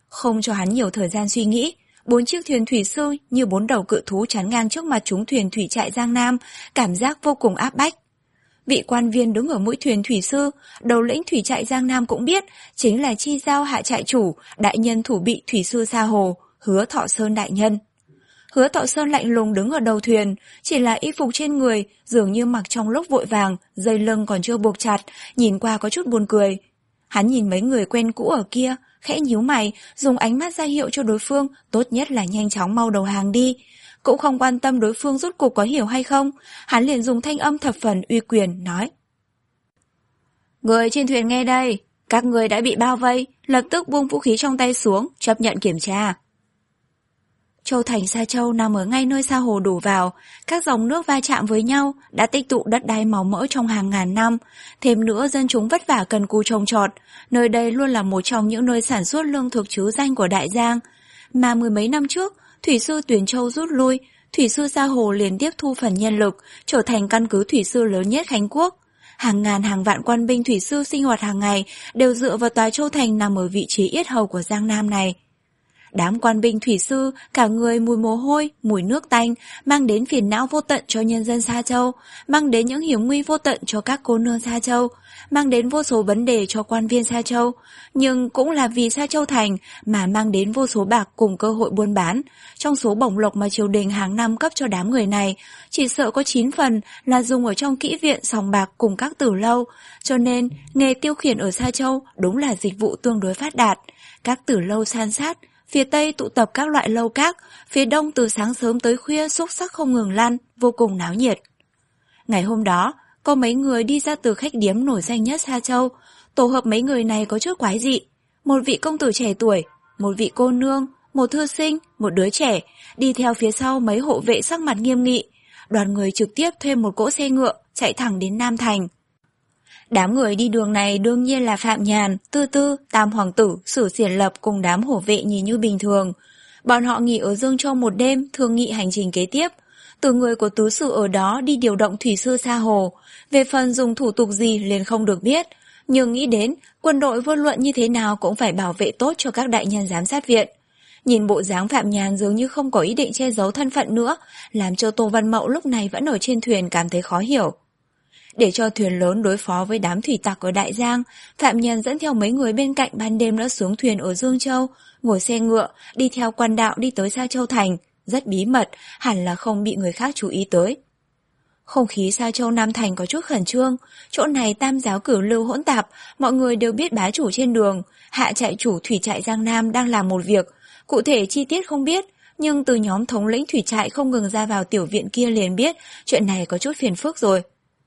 Không cho hắn nhiều thời gian suy nghĩ, bốn chiếc thuyền thủy sư như bốn đầu cự thú chắn ngang trước mặt chúng thuyền thủy trại Giang Nam, cảm giác vô cùng áp bách. Vị quan viên đứng ở mũi thuyền thủy sư, đầu lĩnh thủy trại Giang Nam cũng biết, chính là Chi Giao hạ trại chủ, đại nhân thủ bị thủy sư Sa Hồ, Hứa Thọ Sơn đại nhân. Hứa Thọ Sơn lạnh lùng đứng ở đầu thuyền, chỉ là y phục trên người, dường như mặc trong lúc vội vàng, dây lưng còn chưa buộc chặt, nhìn qua có chút buồn cười. Hắn nhìn mấy người quen cũ ở kia, khẽ nhíu mày, dùng ánh mắt ra hiệu cho đối phương, tốt nhất là nhanh chóng mau đầu hàng đi. Cũng không quan tâm đối phương rốt cuộc có hiểu hay không, hắn liền dùng thanh âm thập phần uy quyền, nói. Người trên thuyền nghe đây, các người đã bị bao vây, lập tức buông vũ khí trong tay xuống, chấp nhận kiểm tra. Châu thành Sa Châu nằm ở ngay nơi Sa Hồ đổ vào, các dòng nước va chạm với nhau đã tích tụ đất đai màu mỡ trong hàng ngàn năm, thêm nữa dân chúng vất vả cần cù trồng trọt, nơi đây luôn là một trong những nơi sản xuất lương thực trứ danh của Đại Giang. Mà mười mấy năm trước, thủy sư Tuyền Châu rút lui, thủy sư Sa Hồ liền tiếp thu phần nhân lực, trở thành căn cứ thủy sư lớn nhất Khánh Quốc. Hàng ngàn hàng vạn quan binh thủy sư sinh hoạt hàng ngày đều dựa vào tòa Châu Thành nằm ở vị trí yết hầu của Giang Nam này. Đám quan binh thủy sư, cả người mùi mồ hôi, mùi nước tanh, mang đến phiền não vô tận cho nhân dân Sa Châu, mang đến những hiểm nguy vô tận cho các cô nương Sa Châu, mang đến vô số vấn đề cho quan viên Sa Châu, nhưng cũng là vì Sa Châu Thành mà mang đến vô số bạc cùng cơ hội buôn bán. Trong số bổng lộc mà triều đình hàng năm cấp cho đám người này, chỉ sợ có chín phần là dùng ở trong kỹ viện sòng bạc cùng các tử lâu, cho nên nghề tiêu khiển ở Sa Châu đúng là dịch vụ tương đối phát đạt. Các tử lâu san sát, phía tây tụ tập các loại lâu các, phía đông từ sáng sớm tới khuya xúc sắc không ngừng lăn, vô cùng náo nhiệt. Ngày hôm đó, có mấy người đi ra từ khách điếm nổi danh nhất Sa Châu, tổ hợp mấy người này có chút quái dị. Một vị công tử trẻ tuổi, một vị cô nương, một thư sinh, một đứa trẻ, đi theo phía sau mấy hộ vệ sắc mặt nghiêm nghị. Đoàn người trực tiếp thuê một cỗ xe ngựa, chạy thẳng đến Nam Thành. Đám người đi đường này đương nhiên là Phạm Nhàn, Tư Tư, Tam Hoàng Tử, Sử Xiển Lập cùng đám hổ vệ nhìn như bình thường. Bọn họ nghỉ ở Dương Châu một đêm, thương nghị hành trình kế tiếp. Từ người của tứ sử ở đó đi điều động thủy sư Sa Hồ. Về phần dùng thủ tục gì liền không được biết. Nhưng nghĩ đến, quân đội vô luận như thế nào cũng phải bảo vệ tốt cho các đại nhân giám sát viện. Nhìn bộ dáng Phạm Nhàn dường như không có ý định che giấu thân phận nữa, làm cho Tô Văn Mậu lúc này vẫn ở trên thuyền cảm thấy khó hiểu. Để cho thuyền lớn đối phó với đám thủy tặc ở Đại Giang, Phạm Nhân dẫn theo mấy người bên cạnh ban đêm đã xuống thuyền ở Dương Châu, ngồi xe ngựa, đi theo quan đạo đi tới Sa Châu Thành, rất bí mật, hẳn là không bị người khác chú ý tới. Không khí Sa Châu Nam Thành có chút khẩn trương, chỗ này tam giáo cửu lưu hỗn tạp, mọi người đều biết bá chủ trên đường, hạ trại chủ thủy trại Giang Nam đang làm một việc, cụ thể chi tiết không biết, nhưng từ nhóm thống lĩnh thủy trại không ngừng ra vào tiểu viện kia liền biết chuyện này có chút phiền phức rồi.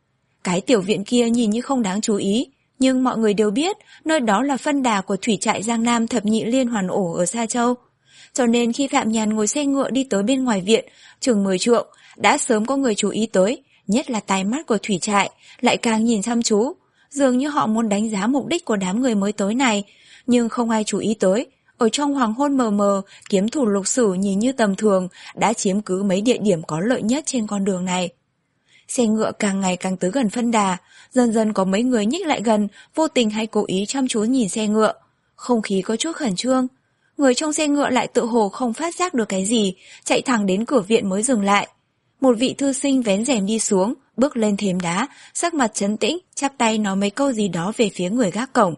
Cái tiểu viện kia nhìn như không đáng chú ý, nhưng mọi người đều biết nơi đó là phân đà của thủy trại Giang Nam thập nhị liên hoàn ổ ở Sa Châu. Cho nên khi Phạm Nhàn ngồi xe ngựa đi tới bên ngoài viện, chừng mười trượng, đã sớm có người chú ý tới, nhất là tai mắt của thủy trại, lại càng nhìn chăm chú. Dường như họ muốn đánh giá mục đích của đám người mới tới này, nhưng không ai chú ý tới. Ở trong hoàng hôn mờ mờ, kiếm thủ lục sử nhìn như tầm thường, đã chiếm cứ mấy địa điểm có lợi nhất trên con đường này. Xe ngựa càng ngày càng tới gần phân đà, dần dần có mấy người nhích lại gần, vô tình hay cố ý chăm chú nhìn xe ngựa. Không khí có chút khẩn trương. Người trong xe ngựa lại tự hồ không phát giác được cái gì, chạy thẳng đến cửa viện mới dừng lại. Một vị thư sinh vén rèm đi xuống, bước lên thềm đá, sắc mặt trấn tĩnh, chắp tay nói mấy câu gì đó về phía người gác cổng.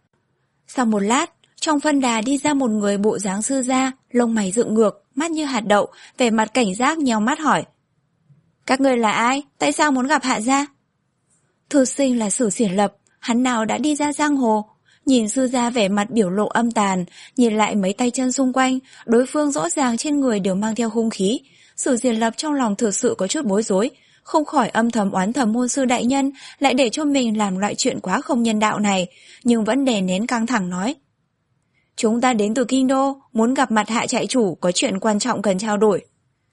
Sau một lát, trong phân đà đi ra một người bộ dáng sư gia, lông mày dựng ngược, mắt như hạt đậu, vẻ mặt cảnh giác nheo mắt hỏi. Các người là ai? Tại sao muốn gặp hạ gia? Thư sinh là Sử Xiển Lập, hắn nào đã đi ra giang hồ. Nhìn sư gia vẻ mặt biểu lộ âm tàn, nhìn lại mấy tay chân xung quanh, đối phương rõ ràng trên người đều mang theo hung khí. Sử Xiển Lập trong lòng thực sự có chút bối rối, không khỏi âm thầm oán thầm môn sư đại nhân lại để cho mình làm loại chuyện quá không nhân đạo này, nhưng vẫn đè nén căng thẳng nói. Chúng ta đến từ Kinh Đô, muốn gặp mặt hạ trại chủ, có chuyện quan trọng cần trao đổi.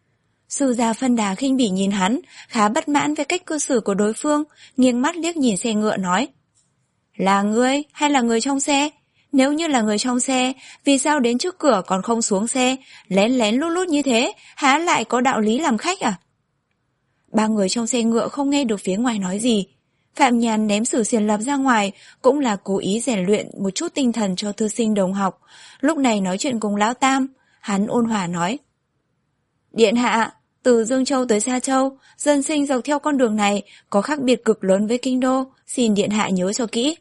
Sư gia phân đà khinh bỉ nhìn hắn, khá bất mãn với cách cư xử của đối phương, nghiêng mắt liếc nhìn xe ngựa nói. Là ngươi hay là người trong xe? Nếu như là người trong xe, vì sao đến trước cửa còn không xuống xe, lén lén lút lút như thế, há lại có đạo lý làm khách à? Ba người trong xe ngựa không nghe được phía ngoài nói gì. Phạm Nhàn ném Sử Xiển Lập ra ngoài cũng là cố ý rèn luyện một chút tinh thần cho thư sinh đồng học. Lúc này nói chuyện cùng Lão Tam, hắn ôn hòa nói: Điện hạ, từ Dương Châu tới Sa Châu, dân sinh dọc theo con đường này có khác biệt cực lớn với kinh đô, xin điện hạ nhớ cho kỹ.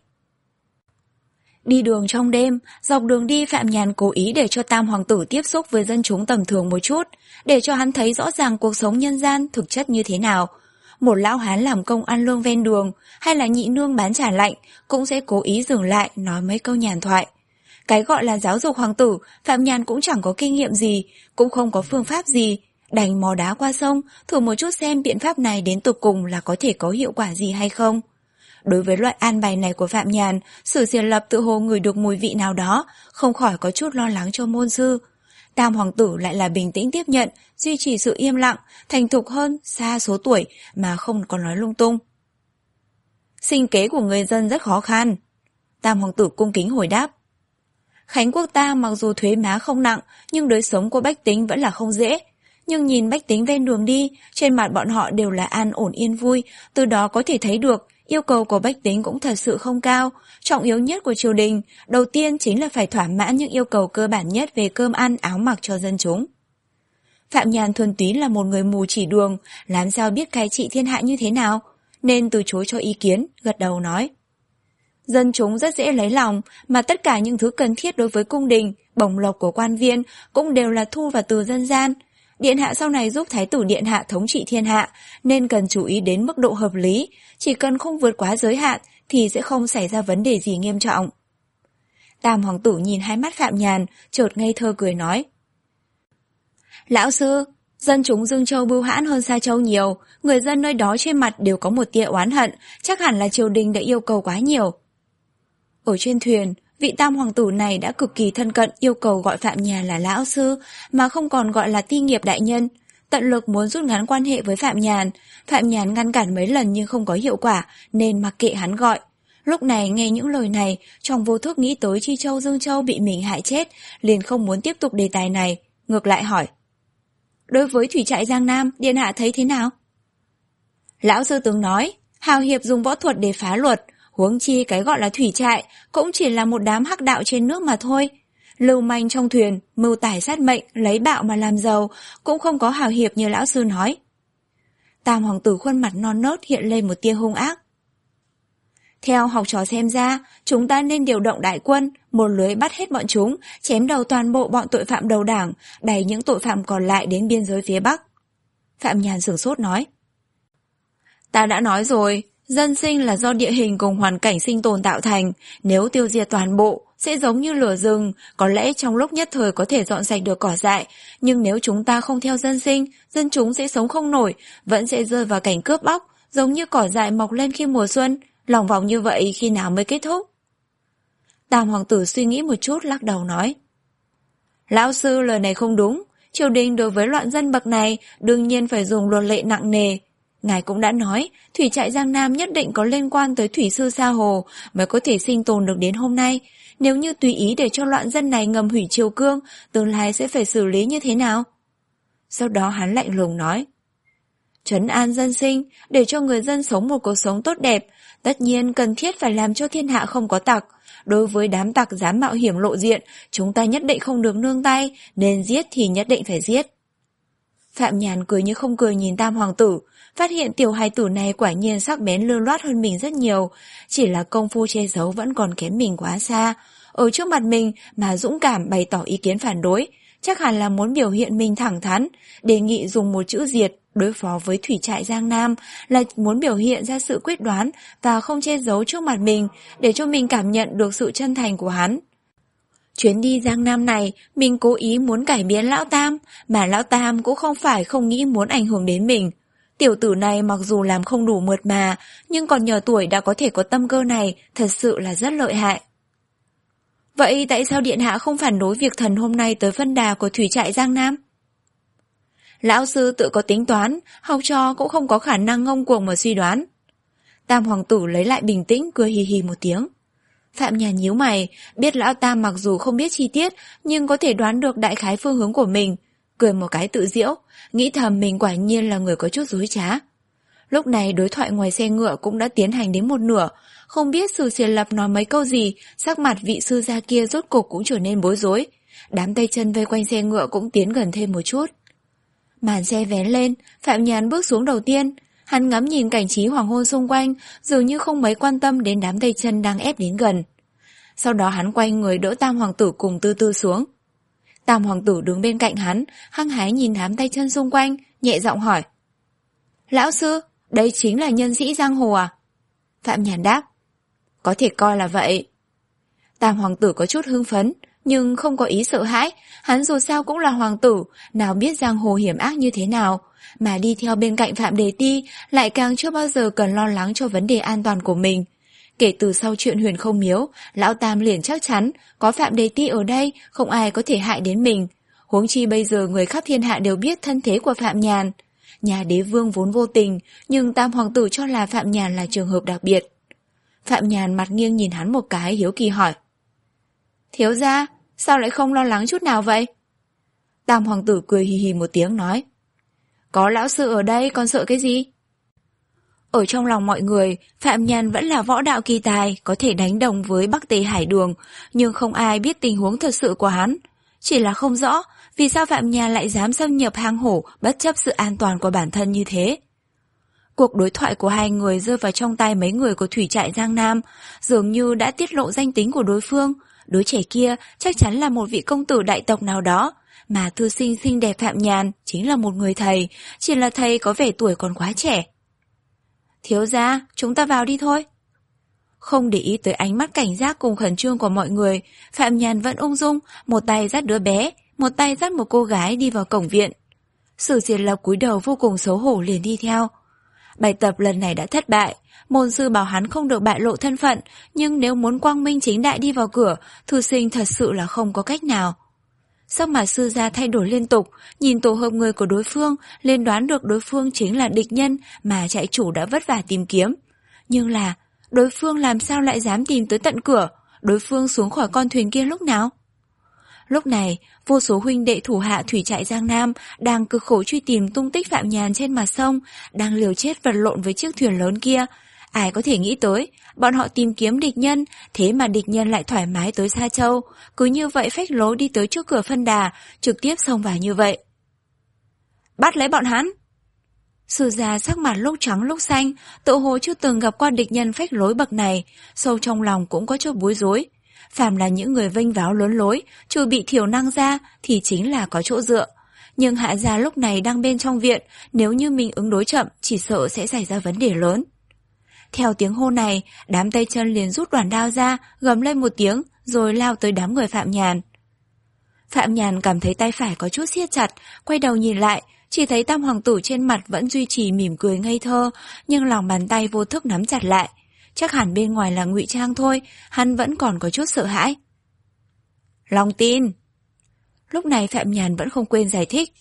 Đi đường trong đêm, dọc đường đi Phạm Nhàn cố ý để cho Tam hoàng tử tiếp xúc với dân chúng tầm thường một chút, để cho hắn thấy rõ ràng cuộc sống nhân gian thực chất như thế nào. Một lão hán làm công ăn lương ven đường, hay là nhị nương bán trà lạnh, cũng sẽ cố ý dừng lại nói mấy câu nhàn thoại. Cái gọi là giáo dục hoàng tử, Phạm Nhàn cũng chẳng có kinh nghiệm gì, cũng không có phương pháp gì, đành mò đá qua sông, thử một chút xem biện pháp này đến tột cùng là có thể có hiệu quả gì hay không. Đối với loại an bài này của Phạm Nhàn, Sử Xiển Lập tự hồ ngửi được mùi vị nào đó, không khỏi có chút lo lắng cho môn sư. Tam hoàng tử lại là bình tĩnh tiếp nhận, duy trì sự im lặng, thành thục hơn, xa số tuổi mà không còn nói lung tung. Sinh kế của người dân rất khó khăn. Tam hoàng tử cung kính hồi đáp. Khánh quốc ta mặc dù thuế má không nặng, nhưng đời sống của bách tính vẫn là không dễ. Nhưng nhìn bách tính ven đường đi, trên mặt bọn họ đều là an ổn yên vui, từ đó có thể thấy được yêu cầu của bách tính cũng thật sự không cao. Trọng yếu nhất của triều đình, đầu tiên chính là phải thỏa mãn những yêu cầu cơ bản nhất về cơm ăn, áo mặc cho dân chúng. Phạm Nhàn thuần túy là một người mù chỉ đường, làm sao biết cai trị thiên hạ như thế nào, nên từ chối cho ý kiến, gật đầu nói. Dân chúng rất dễ lấy lòng, mà tất cả những thứ cần thiết đối với cung đình, bổng lộc của quan viên cũng đều là thu vào từ dân gian. Điện hạ sau này giúp Thái tử Điện hạ thống trị thiên hạ, nên cần chú ý đến mức độ hợp lý, chỉ cần không vượt quá giới hạn thì sẽ không xảy ra vấn đề gì nghiêm trọng. Tam hoàng tử nhìn hai mắt Phạm Nhàn, chợt ngây thơ cười nói. Lão sư, dân chúng Dương Châu bưu hãn hơn Sa Châu nhiều, người dân nơi đó trên mặt đều có một tia oán hận, chắc hẳn là triều đình đã yêu cầu quá nhiều. Ở trên thuyền, vị Tam hoàng tử này đã cực kỳ thân cận yêu cầu gọi Phạm Nhàn là lão sư, mà không còn gọi là ti nghiệp đại nhân, tận lực muốn rút ngắn quan hệ với Phạm Nhàn. Phạm Nhàn ngăn cản mấy lần nhưng không có hiệu quả, nên mặc kệ hắn gọi. Lúc này nghe những lời này, trong vô thức nghĩ tới Chi Châu Dương Châu bị mình hại chết, liền không muốn tiếp tục đề tài này, ngược lại hỏi. Đối với thủy trại Giang Nam, điện hạ thấy thế nào? Lão sư từng nói, hào hiệp dùng võ thuật để phá luật, huống chi cái gọi là thủy trại cũng chỉ là một đám hắc đạo trên nước mà thôi. Lưu manh trong thuyền, mưu tài sát mệnh, lấy bạo mà làm giàu, cũng không có hào hiệp như lão sư nói. Tam hoàng tử khuôn mặt non nớt hiện lên một tia hung ác. Theo học trò xem ra, chúng ta nên điều động đại quân, một lưới bắt hết bọn chúng, chém đầu toàn bộ bọn tội phạm đầu đảng, đẩy những tội phạm còn lại đến biên giới phía Bắc. Phạm Nhàn sửng sốt nói. Ta đã nói rồi, dân sinh là do địa hình cùng hoàn cảnh sinh tồn tạo thành, nếu tiêu diệt toàn bộ, sẽ giống như lửa rừng, có lẽ trong lúc nhất thời có thể dọn sạch được cỏ dại, nhưng nếu chúng ta không theo dân sinh, dân chúng sẽ sống không nổi, vẫn sẽ rơi vào cảnh cướp bóc, giống như cỏ dại mọc lên khi mùa xuân, lòng vòng như vậy khi nào mới kết thúc? Tam hoàng tử suy nghĩ một chút lắc đầu nói. Lão sư lời này không đúng, triều đình đối với loạn dân bậc này đương nhiên phải dùng luật lệ nặng nề. Ngài cũng đã nói, thủy trại Giang Nam nhất định có liên quan tới thủy sư Sa Hồ mới có thể sinh tồn được đến hôm nay. Nếu như tùy ý để cho loạn dân này ngầm hủy triều cương, tương lai sẽ phải xử lý như thế nào? Sau đó hắn lạnh lùng nói. Trấn an dân sinh, để cho người dân sống một cuộc sống tốt đẹp, tất nhiên cần thiết phải làm cho thiên hạ không có tặc. Đối với đám tặc dám mạo hiểm lộ diện, chúng ta nhất định không được nương tay, nên giết thì nhất định phải giết. Phạm Nhàn cười như không cười nhìn Tam hoàng tử, phát hiện tiểu hài tử này quả nhiên sắc bén lưu loát hơn mình rất nhiều, chỉ là công phu che giấu vẫn còn kém mình quá xa. Ở trước mặt mình mà dũng cảm bày tỏ ý kiến phản đối, chắc hẳn là muốn biểu hiện mình thẳng thắn, đề nghị dùng một chữ diệt đối phó với thủy trại Giang Nam, là muốn biểu hiện ra sự quyết đoán và không che giấu trước mặt mình, để cho mình cảm nhận được sự chân thành của hắn. Chuyến đi Giang Nam này, mình cố ý muốn cải biến Lão Tam, mà Lão Tam cũng không phải không nghĩ muốn ảnh hưởng đến mình. Tiểu tử này mặc dù làm không đủ mượt mà, nhưng còn nhỏ tuổi đã có thể có tâm cơ này, thật sự là rất lợi hại. Vậy tại sao Điện Hạ không phản đối việc thần hôm nay tới phân đà của thủy trại Giang Nam? Lão sư tự có tính toán, học trò cũng không có khả năng ngông cuồng mà suy đoán. Tam hoàng tử lấy lại bình tĩnh, cười hì hì một tiếng. Phạm Nhàn nhíu mày, biết Lão Tam mặc dù không biết chi tiết, nhưng có thể đoán được đại khái phương hướng của mình. Cười một cái tự giễu, nghĩ thầm mình quả nhiên là người có chút dối trá. Lúc này đối thoại ngoài xe ngựa cũng đã tiến hành đến một nửa, không biết Sử Xiển Lập nói mấy câu gì, sắc mặt vị sư gia kia rốt cục cũng trở nên bối rối. Đám tay chân vây quanh xe ngựa cũng tiến gần thêm một chút. Màn xe vén lên, Phạm Nhàn bước xuống đầu tiên. Hắn ngắm nhìn cảnh trí hoàng hôn xung quanh, dường như không mấy quan tâm đến đám tay chân đang ép đến gần. Sau đó hắn quay người đỡ Tam hoàng tử cùng Tư Tư xuống. Tam hoàng tử đứng bên cạnh hắn, hăng hái nhìn đám tay chân xung quanh, nhẹ giọng hỏi: Lão sư, đây chính là nhân sĩ giang hồ à? Phạm Nhàn đáp: Có thể coi là vậy. Tam hoàng tử có chút hưng phấn, nhưng không có ý sợ hãi. Hắn dù sao cũng là hoàng tử, nào biết giang hồ hiểm ác như thế nào. Mà đi theo bên cạnh Phạm Đề Ti lại càng chưa bao giờ cần lo lắng cho vấn đề an toàn của mình. Kể từ sau chuyện Huyền Không Miếu, lão Tam liền chắc chắn có Phạm Đề Ti ở đây không ai có thể hại đến mình. Huống chi bây giờ người khắp thiên hạ đều biết thân thế của Phạm Nhàn. Nhà đế vương vốn vô tình, nhưng Tam hoàng tử cho là Phạm Nhàn là trường hợp đặc biệt. Phạm Nhàn mặt nghiêng nhìn hắn một cái, hiếu kỳ hỏi: Thiếu gia, sao lại không lo lắng chút nào vậy? Tam hoàng tử cười hì hì một tiếng nói: Có lão sư ở đây còn sợ cái gì? Ở trong lòng mọi người, Phạm Nhàn vẫn là võ đạo kỳ tài, có thể đánh đồng với Bắc Tề Hải Đường, nhưng không ai biết tình huống thật sự của hắn. Chỉ là không rõ vì sao Phạm Nhàn lại dám xâm nhập hang hổ bất chấp sự an toàn của bản thân như thế. Cuộc đối thoại của hai người rơi vào trong tay mấy người của thủy trại Giang Nam, dường như đã tiết lộ danh tính của đối phương. Đứa trẻ kia chắc chắn là một vị công tử đại tộc nào đó, mà thư sinh xinh đẹp Phạm Nhàn chính là một người thầy, chỉ là thầy có vẻ tuổi còn quá trẻ. Thiếu gia, chúng ta vào đi thôi. Không để ý tới ánh mắt cảnh giác cùng khẩn trương của mọi người, Phạm Nhàn vẫn ung dung, một tay dắt đứa bé, một tay dắt một cô gái đi vào cổng viện. Sử Diệt Lập cúi đầu vô cùng xấu hổ liền đi theo. Bài tập lần này đã thất bại, môn sư bảo hắn không được bại lộ thân phận, nhưng nếu muốn quang minh chính đại đi vào cửa, thư sinh thật sự là không có cách nào. Sắc mặt sư gia thay đổi liên tục, nhìn tổ hợp người của đối phương, liền đoán được đối phương chính là địch nhân mà trại chủ đã vất vả tìm kiếm. Nhưng là, đối phương làm sao lại dám tìm tới tận cửa, đối phương xuống khỏi con thuyền kia lúc nào? Lúc này, vô số huynh đệ thủ hạ thủy trại Giang Nam đang cực khổ truy tìm tung tích Phạm Nhàn trên mặt sông, đang liều chết vật lộn với chiếc thuyền lớn kia. Ai có thể nghĩ tới, bọn họ tìm kiếm địch nhân, thế mà địch nhân lại thoải mái tới Sa Châu, cứ như vậy phách lối đi tới trước cửa phân đà, trực tiếp xông vào như vậy. Bắt lấy bọn hắn! Sư gia sắc mặt lúc trắng lúc xanh, tự hồ chưa từng gặp qua địch nhân phách lối bậc này, sâu trong lòng cũng có chút bối rối. Phàm là những người vênh váo lớn lối, trừ bị thiểu năng ra thì chính là có chỗ dựa. Nhưng Hạ gia lúc này đang bên trong viện, nếu như mình ứng đối chậm chỉ sợ sẽ xảy ra vấn đề lớn. Theo tiếng hô này, đám tay chân liền rút đoàn đao ra, gầm lên một tiếng, rồi lao tới đám người Phạm Nhàn. Phạm Nhàn cảm thấy tay phải có chút siết chặt, quay đầu nhìn lại, chỉ thấy Tam hoàng tử trên mặt vẫn duy trì mỉm cười ngây thơ, nhưng lòng bàn tay vô thức nắm chặt lại. Chắc hẳn bên ngoài là ngụy trang thôi, hắn vẫn còn có chút sợ hãi. Lòng tin! Lúc này Phạm Nhàn vẫn không quên giải thích.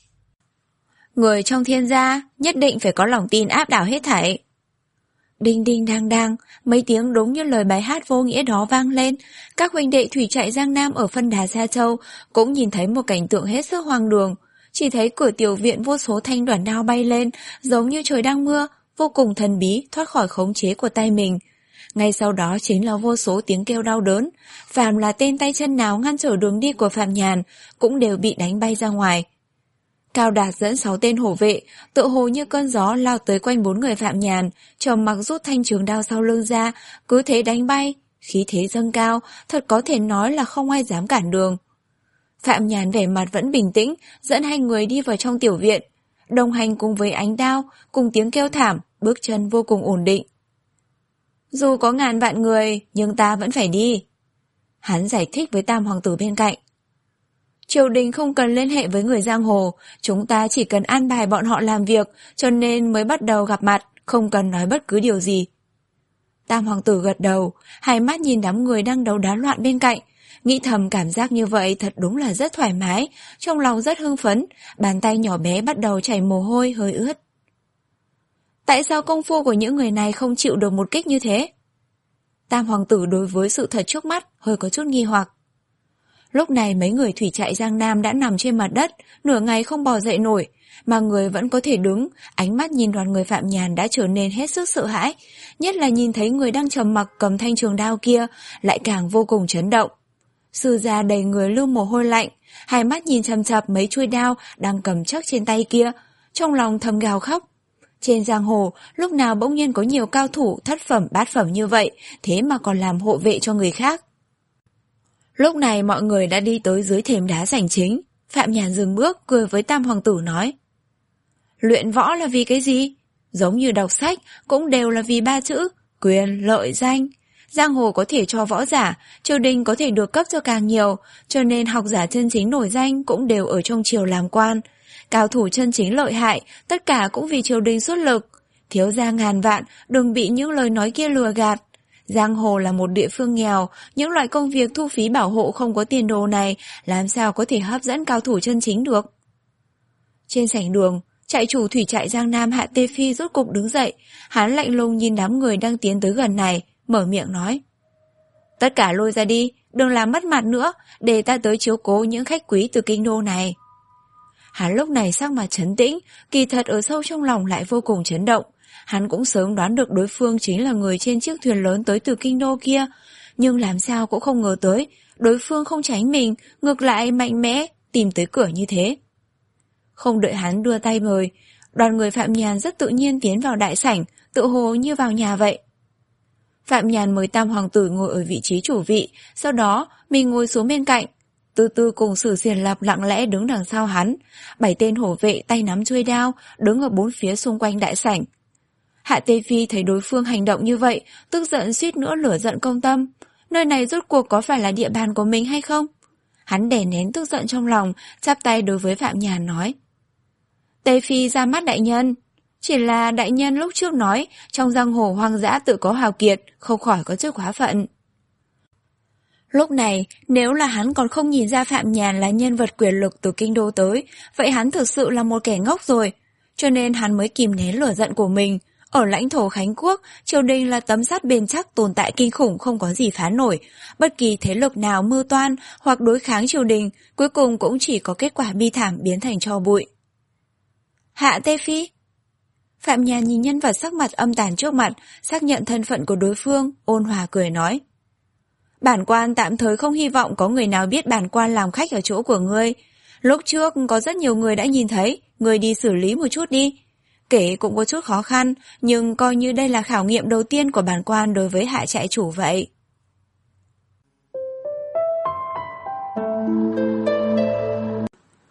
Người trong thiên gia nhất định phải có lòng tin áp đảo hết thảy. Đinh đinh đang đang, mấy tiếng đúng như lời bài hát vô nghĩa đó vang lên. Các huynh đệ thủy trại Giang Nam ở phân đà Sa Châu cũng nhìn thấy một cảnh tượng hết sức hoang đường. Chỉ thấy cửa tiểu viện vô số thanh đoàn đao bay lên, giống như trời đang mưa, vô cùng thần bí thoát khỏi khống chế của tay mình. Ngay sau đó chính là vô số tiếng kêu đau đớn, phàm là tên tay chân nào ngăn trở đường đi của Phạm Nhàn cũng đều bị đánh bay ra ngoài. Cao Đạt dẫn sáu tên hổ vệ, tự hồ như cơn gió lao tới quanh bốn người Phạm Nhàn, trầm mặc rút thanh trường đao sau lưng ra, cứ thế đánh bay, khí thế dâng cao, thật có thể nói là không ai dám cản đường. Phạm Nhàn vẻ mặt vẫn bình tĩnh, dẫn hai người đi vào trong tiểu viện, đồng hành cùng với ánh đao, cùng tiếng kêu thảm, bước chân vô cùng ổn định. Dù có ngàn vạn người, nhưng ta vẫn phải đi. Hắn giải thích với Tam hoàng tử bên cạnh. Triều đình không cần liên hệ với người giang hồ, chúng ta chỉ cần an bài bọn họ làm việc, cho nên mới bắt đầu gặp mặt, không cần nói bất cứ điều gì. Tam hoàng tử gật đầu, hai mắt nhìn đám người đang đấu đá loạn bên cạnh, nghĩ thầm cảm giác như vậy thật đúng là rất thoải mái, trong lòng rất hưng phấn, bàn tay nhỏ bé bắt đầu chảy mồ hôi hơi ướt. Tại sao công phu của những người này không chịu được một kích như thế? Tam hoàng tử đối với sự thật trước mắt hơi có chút nghi hoặc. Lúc này mấy người thủy trại Giang Nam đã nằm trên mặt đất, nửa ngày không bò dậy nổi, mà người vẫn có thể đứng. Ánh mắt nhìn đoàn người Phạm Nhàn đã trở nên hết sức sợ hãi, nhất là nhìn thấy người đang trầm mặc cầm thanh trường đao kia, lại càng vô cùng chấn động. Sư gia đầy người lưu mồ hôi lạnh, hai mắt nhìn chằm chằm mấy chuôi đao đang cầm chắc trên tay kia, trong lòng thầm gào khóc. Trên giang hồ, lúc nào bỗng nhiên có nhiều cao thủ thất phẩm bát phẩm như vậy, thế mà còn làm hộ vệ cho người khác. Lúc này mọi người đã đi tới dưới thềm đá sảnh chính. Phạm Nhàn dừng bước, cười với Tam Hoàng tử nói: Luyện võ là vì cái gì? Giống như đọc sách, cũng đều là vì ba chữ: quyền, lợi, danh. Giang hồ có thể cho võ giả, triều đình có thể được cấp cho càng nhiều, cho nên học giả chân chính nổi danh cũng đều ở trong triều làm quan. Cao thủ chân chính lợi hại, tất cả cũng vì triều đình xuất lực. Thiếu gia ngàn vạn, đừng bị những lời nói kia lừa gạt. Giang hồ là một địa phương nghèo, những loại công việc thu phí bảo hộ không có tiền đồ này làm sao có thể hấp dẫn cao thủ chân chính được. Trên sảnh đường, trại chủ thủy trại Giang Nam Hạ Tê Phi rốt cục đứng dậy, hắn lạnh lùng nhìn đám người đang tiến tới gần này, mở miệng nói: Tất cả lôi ra đi, đừng làm mất mặt nữa, để ta tới chiếu cố những khách quý từ kinh đô này. Hắn lúc này sắc mặt trấn tĩnh, kỳ thật ở sâu trong lòng lại vô cùng chấn động. Hắn cũng sớm đoán được đối phương chính là người trên chiếc thuyền lớn tới từ kinh đô kia, nhưng làm sao cũng không ngờ tới, đối phương không tránh mình, ngược lại mạnh mẽ, tìm tới cửa như thế. Không đợi hắn đưa tay mời, đoàn người Phạm Nhàn rất tự nhiên tiến vào đại sảnh, tự hồ như vào nhà vậy. Phạm Nhàn mời Tam Hoàng tử ngồi ở vị trí chủ vị, sau đó mình ngồi xuống bên cạnh. Từ từ cùng Sử Xiển Lạp lặng lẽ đứng đằng sau hắn, bảy tên hổ vệ tay nắm chuôi đao, đứng ở bốn phía xung quanh đại sảnh. Hạ Tê Phi thấy đối phương hành động như vậy, tức giận suýt nữa lửa giận công tâm. Nơi này rốt cuộc có phải là địa bàn của mình hay không? Hắn đè nén tức giận trong lòng, chắp tay đối với Phạm Nhàn nói: Tê Phi ra mắt đại nhân. Chỉ là đại nhân lúc trước nói, trong giang hồ hoang dã tự có hào kiệt, không khỏi có chút quá phận. Lúc này, nếu là hắn còn không nhìn ra Phạm Nhàn là nhân vật quyền lực từ kinh đô tới, vậy hắn thực sự là một kẻ ngốc rồi. Cho nên hắn mới kìm nén lửa giận của mình. Ở lãnh thổ Khánh Quốc, triều đình là tấm sắt bền chắc tồn tại kinh khủng không có gì phá nổi. Bất kỳ thế lực nào mưu toan hoặc đối kháng triều đình, cuối cùng cũng chỉ có kết quả bi thảm biến thành tro bụi. Hạ Tê Phi. Phạm Nhàn nhìn nhân vật sắc mặt âm tàn trước mặt, xác nhận thân phận của đối phương, ôn hòa cười nói: Bản quan tạm thời không hy vọng có người nào biết bản quan làm khách ở chỗ của ngươi. Lúc trước có rất nhiều người đã nhìn thấy, ngươi đi xử lý một chút đi. Kể cũng có chút khó khăn, nhưng coi như đây là khảo nghiệm đầu tiên của bản quan đối với Hạ trại chủ vậy.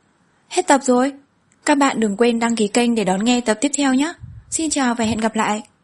Hết tập rồi. Các bạn đừng quên đăng ký kênh để đón nghe tập tiếp theo nhé. Xin chào và hẹn gặp lại.